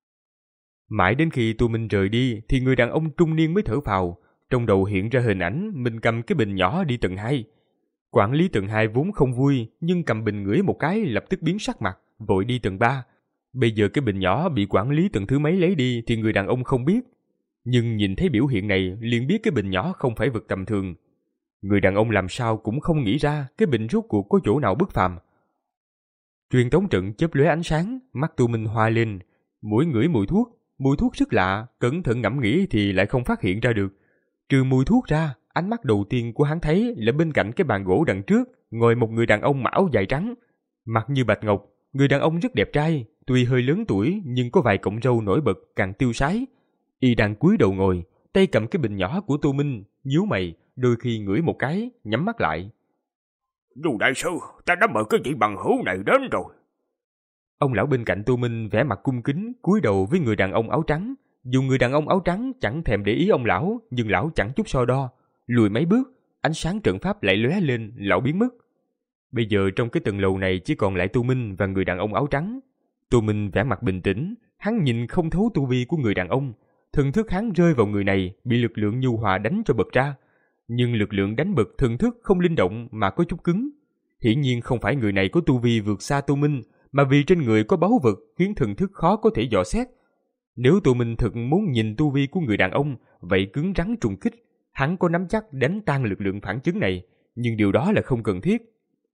Mãi đến khi Tô Minh rời đi thì người đàn ông trung niên mới thở phào, trong đầu hiện ra hình ảnh mình cầm cái bình nhỏ đi tầng hai. Quản lý tầng hai vốn không vui, nhưng cầm bình ngửi một cái lập tức biến sắc mặt, vội đi tầng ba. Bây giờ cái bình nhỏ bị quản lý tầng thứ mấy lấy đi thì người đàn ông không biết, nhưng nhìn thấy biểu hiện này liền biết cái bình nhỏ không phải vật tầm thường. Người đàn ông làm sao cũng không nghĩ ra cái bình rốt cuộc có chỗ nào bất phàm. Truyền tống trận chớp lóe ánh sáng, mắt Tô Minh hoa lên, mũi ngửi mùi thuốc, mùi thuốc rất lạ, cẩn thận ngẫm nghĩ thì lại không phát hiện ra được. Trừ mùi thuốc ra, ánh mắt đầu tiên của hắn thấy là bên cạnh cái bàn gỗ đằng trước ngồi một người đàn ông mặc áo dài trắng, mặt như bạch ngọc. Người đàn ông rất đẹp trai, tuy hơi lớn tuổi nhưng có vài cọng râu nổi bật càng tiêu sái. Y đang cúi đầu ngồi, tay cầm cái bình nhỏ của Tô Minh, nhíu mày, đôi khi ngửi một cái, nhắm mắt lại.
Dù đại sư, ta đã mời cái vị bằng hữu này đến rồi.
Ông lão bên cạnh Tô Minh vẻ mặt cung kính, cúi đầu với người đàn ông áo trắng. Dù người đàn ông áo trắng chẳng thèm để ý ông lão, nhưng lão chẳng chút so đo. Lùi mấy bước, ánh sáng trận pháp lại lóe lên, lão biến mất. Bây giờ trong cái tầng lầu này chỉ còn lại Tô Minh và người đàn ông áo trắng. Tô Minh vẻ mặt bình tĩnh, hắn nhìn không thấu tu vi của người đàn ông. Thần thức hắn rơi vào người này, bị lực lượng nhu hòa đánh cho bật ra. Nhưng lực lượng đánh bật thần thức không linh động mà có chút cứng. Hiển nhiên không phải người này có tu vi vượt xa Tô Minh, mà vì trên người có báu vật khiến thần thức khó có thể dò xét. Nếu Tô Minh thực muốn nhìn tu vi của người đàn ông, vậy cứng rắn trùng kích, hắn có nắm chắc đánh tan lực lượng phản chấn này, nhưng điều đó là không cần thiết.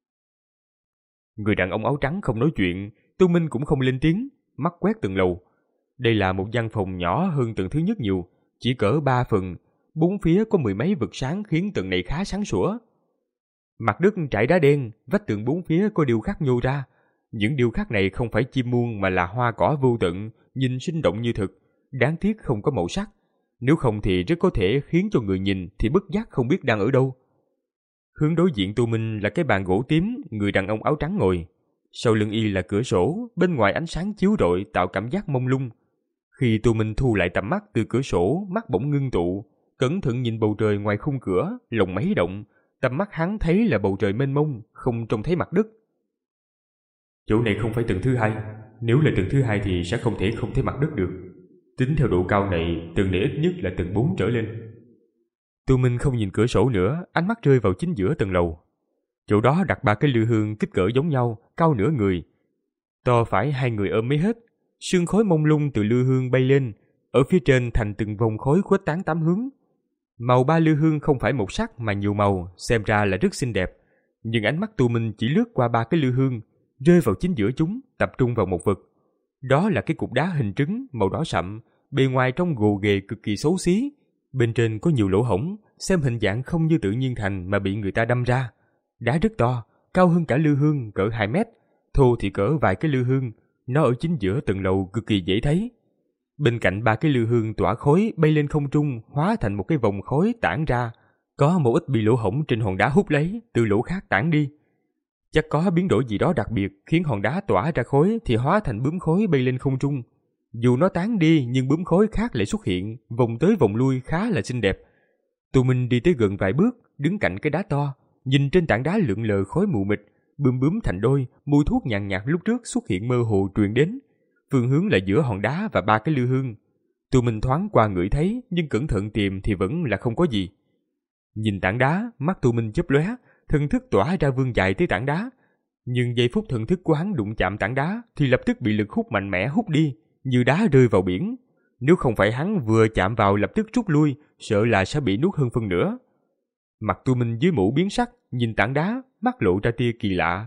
Người đàn ông áo trắng không nói chuyện, Tô Minh cũng không lên tiếng, mắt quét từng lầu. Đây là một gian phòng nhỏ hơn tầng thứ nhất nhiều, chỉ cỡ ba phần, bốn phía có mười mấy vực sáng khiến tầng này khá sáng sủa. Mặt đất trải đá đen, vách tường bốn phía có điêu khắc nhô ra. Những điêu khắc này không phải chim muông mà là hoa cỏ vô tận, nhìn sinh động như thực, đáng tiếc không có màu sắc. Nếu không thì rất có thể khiến cho người nhìn thì bất giác không biết đang ở đâu. Hướng đối diện Tô Minh là cái bàn gỗ tím, người đàn ông áo trắng ngồi. Sau lưng y là cửa sổ, bên ngoài ánh sáng chiếu rọi tạo cảm giác mông lung. Khi Tô Minh thu lại tầm mắt từ cửa sổ, mắt bỗng ngưng tụ, cẩn thận nhìn bầu trời ngoài khung cửa, lòng mấy động, tầm mắt hắn thấy là bầu trời mênh mông, không trông thấy mặt đất. Chỗ này không phải tầng thứ hai, nếu là tầng thứ hai thì sẽ không thể không thấy mặt đất được. Tính theo độ cao này, tầng này ít nhất là tầng bốn trở lên. Tô Minh không nhìn cửa sổ nữa, ánh mắt rơi vào chính giữa tầng lầu. Chỗ đó đặt ba cái lư hương kích cỡ giống nhau, cao nửa người. To phải hai người ôm mới hết. Sương khói mông lung từ lư hương bay lên, ở phía trên thành từng vòng khói khuếch tán tám hướng. Màu ba lư hương không phải một sắc mà nhiều màu, xem ra là rất xinh đẹp. Nhưng ánh mắt Tu Minh chỉ lướt qua ba cái lư hương, rơi vào chính giữa chúng, tập trung vào một vật. Đó là cái cục đá hình trứng màu đỏ sậm, bề ngoài trông gồ ghề cực kỳ xấu xí. Bên trên có nhiều lỗ hổng, xem hình dạng không như tự nhiên thành mà bị người ta đâm ra. Đá rất to, cao hơn cả lư hương cỡ hai mét, thô thì cỡ vài cái lư hương. Nó ở chính giữa tầng lầu cực kỳ dễ thấy. Bên cạnh ba cái lư hương tỏa khói bay lên không trung, hóa thành một cái vòng khói tản ra. Có một ít bị lỗ hổng trên hòn đá hút lấy, từ lỗ khác tản đi. Chắc có biến đổi gì đó đặc biệt khiến hòn đá tỏa ra khói thì hóa thành bướm khói bay lên không trung. Dù nó tán đi nhưng bướm khói khác lại xuất hiện, vòng tới vòng lui khá là xinh đẹp. Tu Minh đi tới gần vài bước, đứng cạnh cái đá to, nhìn trên tảng đá lượn lờ khói mù mịt, bướm bướm thành đôi, mùi thuốc nhàn nhạt lúc trước xuất hiện mơ hồ truyền đến. Phương hướng là giữa hòn đá và ba cái lư hương. Tu Minh thoáng qua ngửi thấy, nhưng cẩn thận tìm thì vẫn là không có gì. Nhìn tảng đá, mắt Tu Minh chớp lóe, thần thức tỏa ra vươn dài tới tảng đá. Nhưng giây phút thần thức của hắn đụng chạm tảng đá thì lập tức bị lực hút mạnh mẽ hút đi, như đá rơi vào biển. Nếu không phải hắn vừa chạm vào lập tức rút lui, sợ là sẽ bị nuốt hơn phân nửa. Mặt Tu Minh dưới mũ biến sắc, nhìn tảng đá, mắt lộ ra tia kỳ lạ.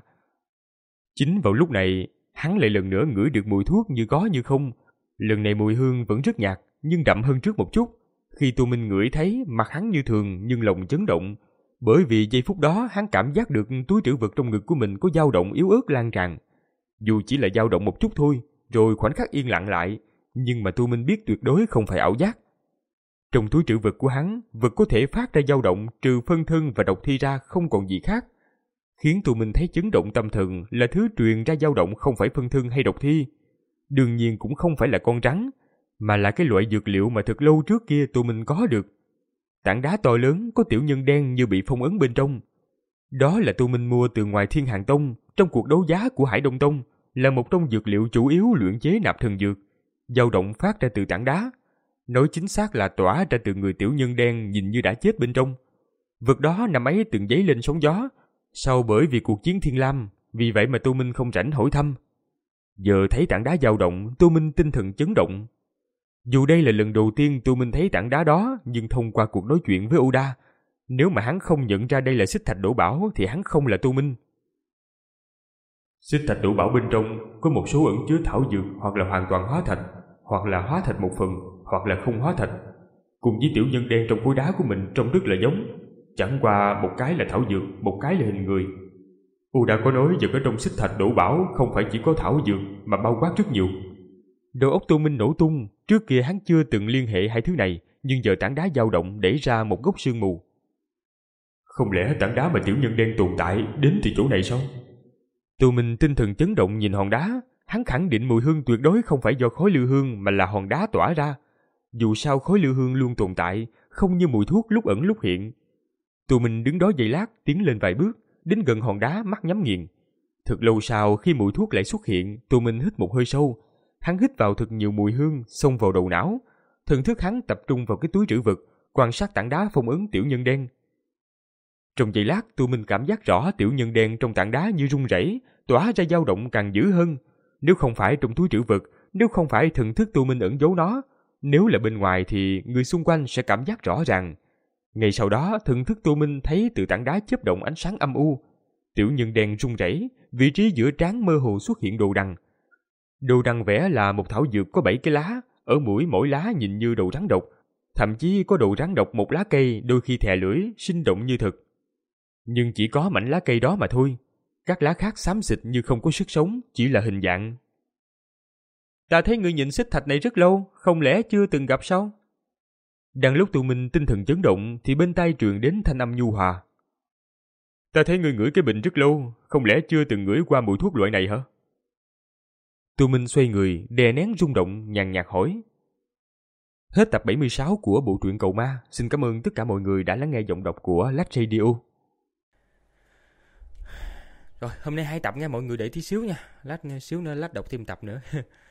Chính vào lúc này, hắn lại lần nữa ngửi được mùi thuốc như có như không. Lần này mùi hương vẫn rất nhạt, nhưng đậm hơn trước một chút. Khi Tu Minh ngửi thấy, mặt hắn như thường nhưng lòng chấn động. Bởi vì giây phút đó hắn cảm giác được túi trữ vật trong ngực của mình có dao động yếu ớt lan tràn. Dù chỉ là dao động một chút thôi, rồi khoảnh khắc yên lặng lại, nhưng mà Tu Minh biết tuyệt đối không phải ảo giác. Trong túi trữ vật của hắn, vật có thể phát ra dao động trừ phân thân và độc thi ra không còn gì khác. Khiến Tu Minh thấy chấn động tâm thần là thứ truyền ra dao động không phải phân thân hay độc thi. Đương nhiên cũng không phải là con rắn, mà là cái loại dược liệu mà thật lâu trước kia Tu Minh có được. Tảng đá to lớn có tiểu nhân đen như bị phong ấn bên trong. Đó là Tu Minh mua từ ngoài Thiên Hàng Tông trong cuộc đấu giá của Hải Đông Tông, là một trong dược liệu chủ yếu luyện chế nạp thần dược. Dao động phát ra từ tảng đá, nói chính xác là tỏa ra từ người tiểu nhân đen nhìn như đã chết bên trong. Vật đó năm ấy từng dấy lên sóng gió, sau bởi vì cuộc chiến Thiên Lam, vì vậy mà Tu Minh không rảnh hỏi thăm. Giờ thấy tảng đá dao động, Tu Minh tinh thần chấn động. Dù đây là lần đầu tiên Tu Minh thấy tảng đá đó, nhưng thông qua cuộc nói chuyện với Oda, nếu mà hắn không nhận ra đây là xích thạch đổ bảo thì hắn không là Tu Minh. Xích thạch đổ bảo bên trong có một số ẩn chứa thảo dược, hoặc là hoàn toàn hóa thạch, hoặc là hóa thạch một phần, hoặc là không hóa thạch. Cùng với tiểu nhân đen trong khối đá của mình trông rất là giống, chẳng qua một cái là thảo dược, một cái là hình người. Oda có nói vật ở trong xích thạch đổ bảo không phải chỉ có thảo dược mà bao quát rất nhiều. Đầu óc Tu Minh nổ tung, trước kia hắn chưa từng liên hệ hai thứ này, nhưng giờ tảng đá dao động đẩy ra một gốc sương mù. Không lẽ tảng đá mà tiểu nhân đen tồn tại đến từ chỗ này sao? Tu Minh tinh thần chấn động nhìn hòn đá, hắn khẳng định mùi hương tuyệt đối không phải do khói lư hương mà là hòn đá tỏa ra. Dù sao khói lư hương luôn tồn tại, không như mùi thuốc lúc ẩn lúc hiện. Tu Minh đứng đó giây lát, tiến lên vài bước, đến gần hòn đá mắt nhắm nghiền. Thật lâu sau khi mùi thuốc lại xuất hiện, Tu Minh hít một hơi sâu. Hắn hít vào thật nhiều mùi hương, xông vào đầu não. Thần thức hắn tập trung vào cái túi trữ vật, quan sát tảng đá phong ấn tiểu nhân đen. Trong giây lát, Tu Minh cảm giác rõ tiểu nhân đen trong tảng đá như rung rẩy, tỏa ra dao động càng dữ hơn. Nếu không phải trong túi trữ vật, nếu không phải thần thức Tu Minh ẩn giấu nó, nếu là bên ngoài thì người xung quanh sẽ cảm giác rõ ràng. Ngay sau đó, thần thức Tu Minh thấy từ tảng đá chớp động ánh sáng âm u. Tiểu nhân đen rung rẩy, vị trí giữa trán mơ hồ xuất hiện đồ đằng. Đồ đằng vẽ là một thảo dược có bảy cái lá, ở mũi mỗi lá nhìn như đầu rắn độc, thậm chí có đầu rắn độc một lá cây đôi khi thè lưỡi, sinh động như thực. Nhưng chỉ có mảnh lá cây đó mà thôi, các lá khác xám xịt như không có sức sống, chỉ là hình dạng. Ta thấy ngươi nhìn xích thạch này rất lâu, không lẽ chưa từng gặp sao? Đang lúc Tu Minh tinh thần chấn động thì bên tai truyền đến thanh âm nhu hòa. Ta thấy ngươi ngửi cái bình rất lâu, không lẽ chưa từng ngửi qua mùi thuốc loại này hả? Tu Minh xoay người, đè nén rung động, nhàn nhạt hỏi. Hết tập bảy mươi sáu của bộ truyện Cầu Ma. Xin cảm ơn tất cả mọi người đã lắng nghe giọng đọc của Lách Radio.
Rồi, hôm nay hai tập nha, mọi người để tí xíu nha. Lát xíu nữa Lách đọc thêm tập nữa.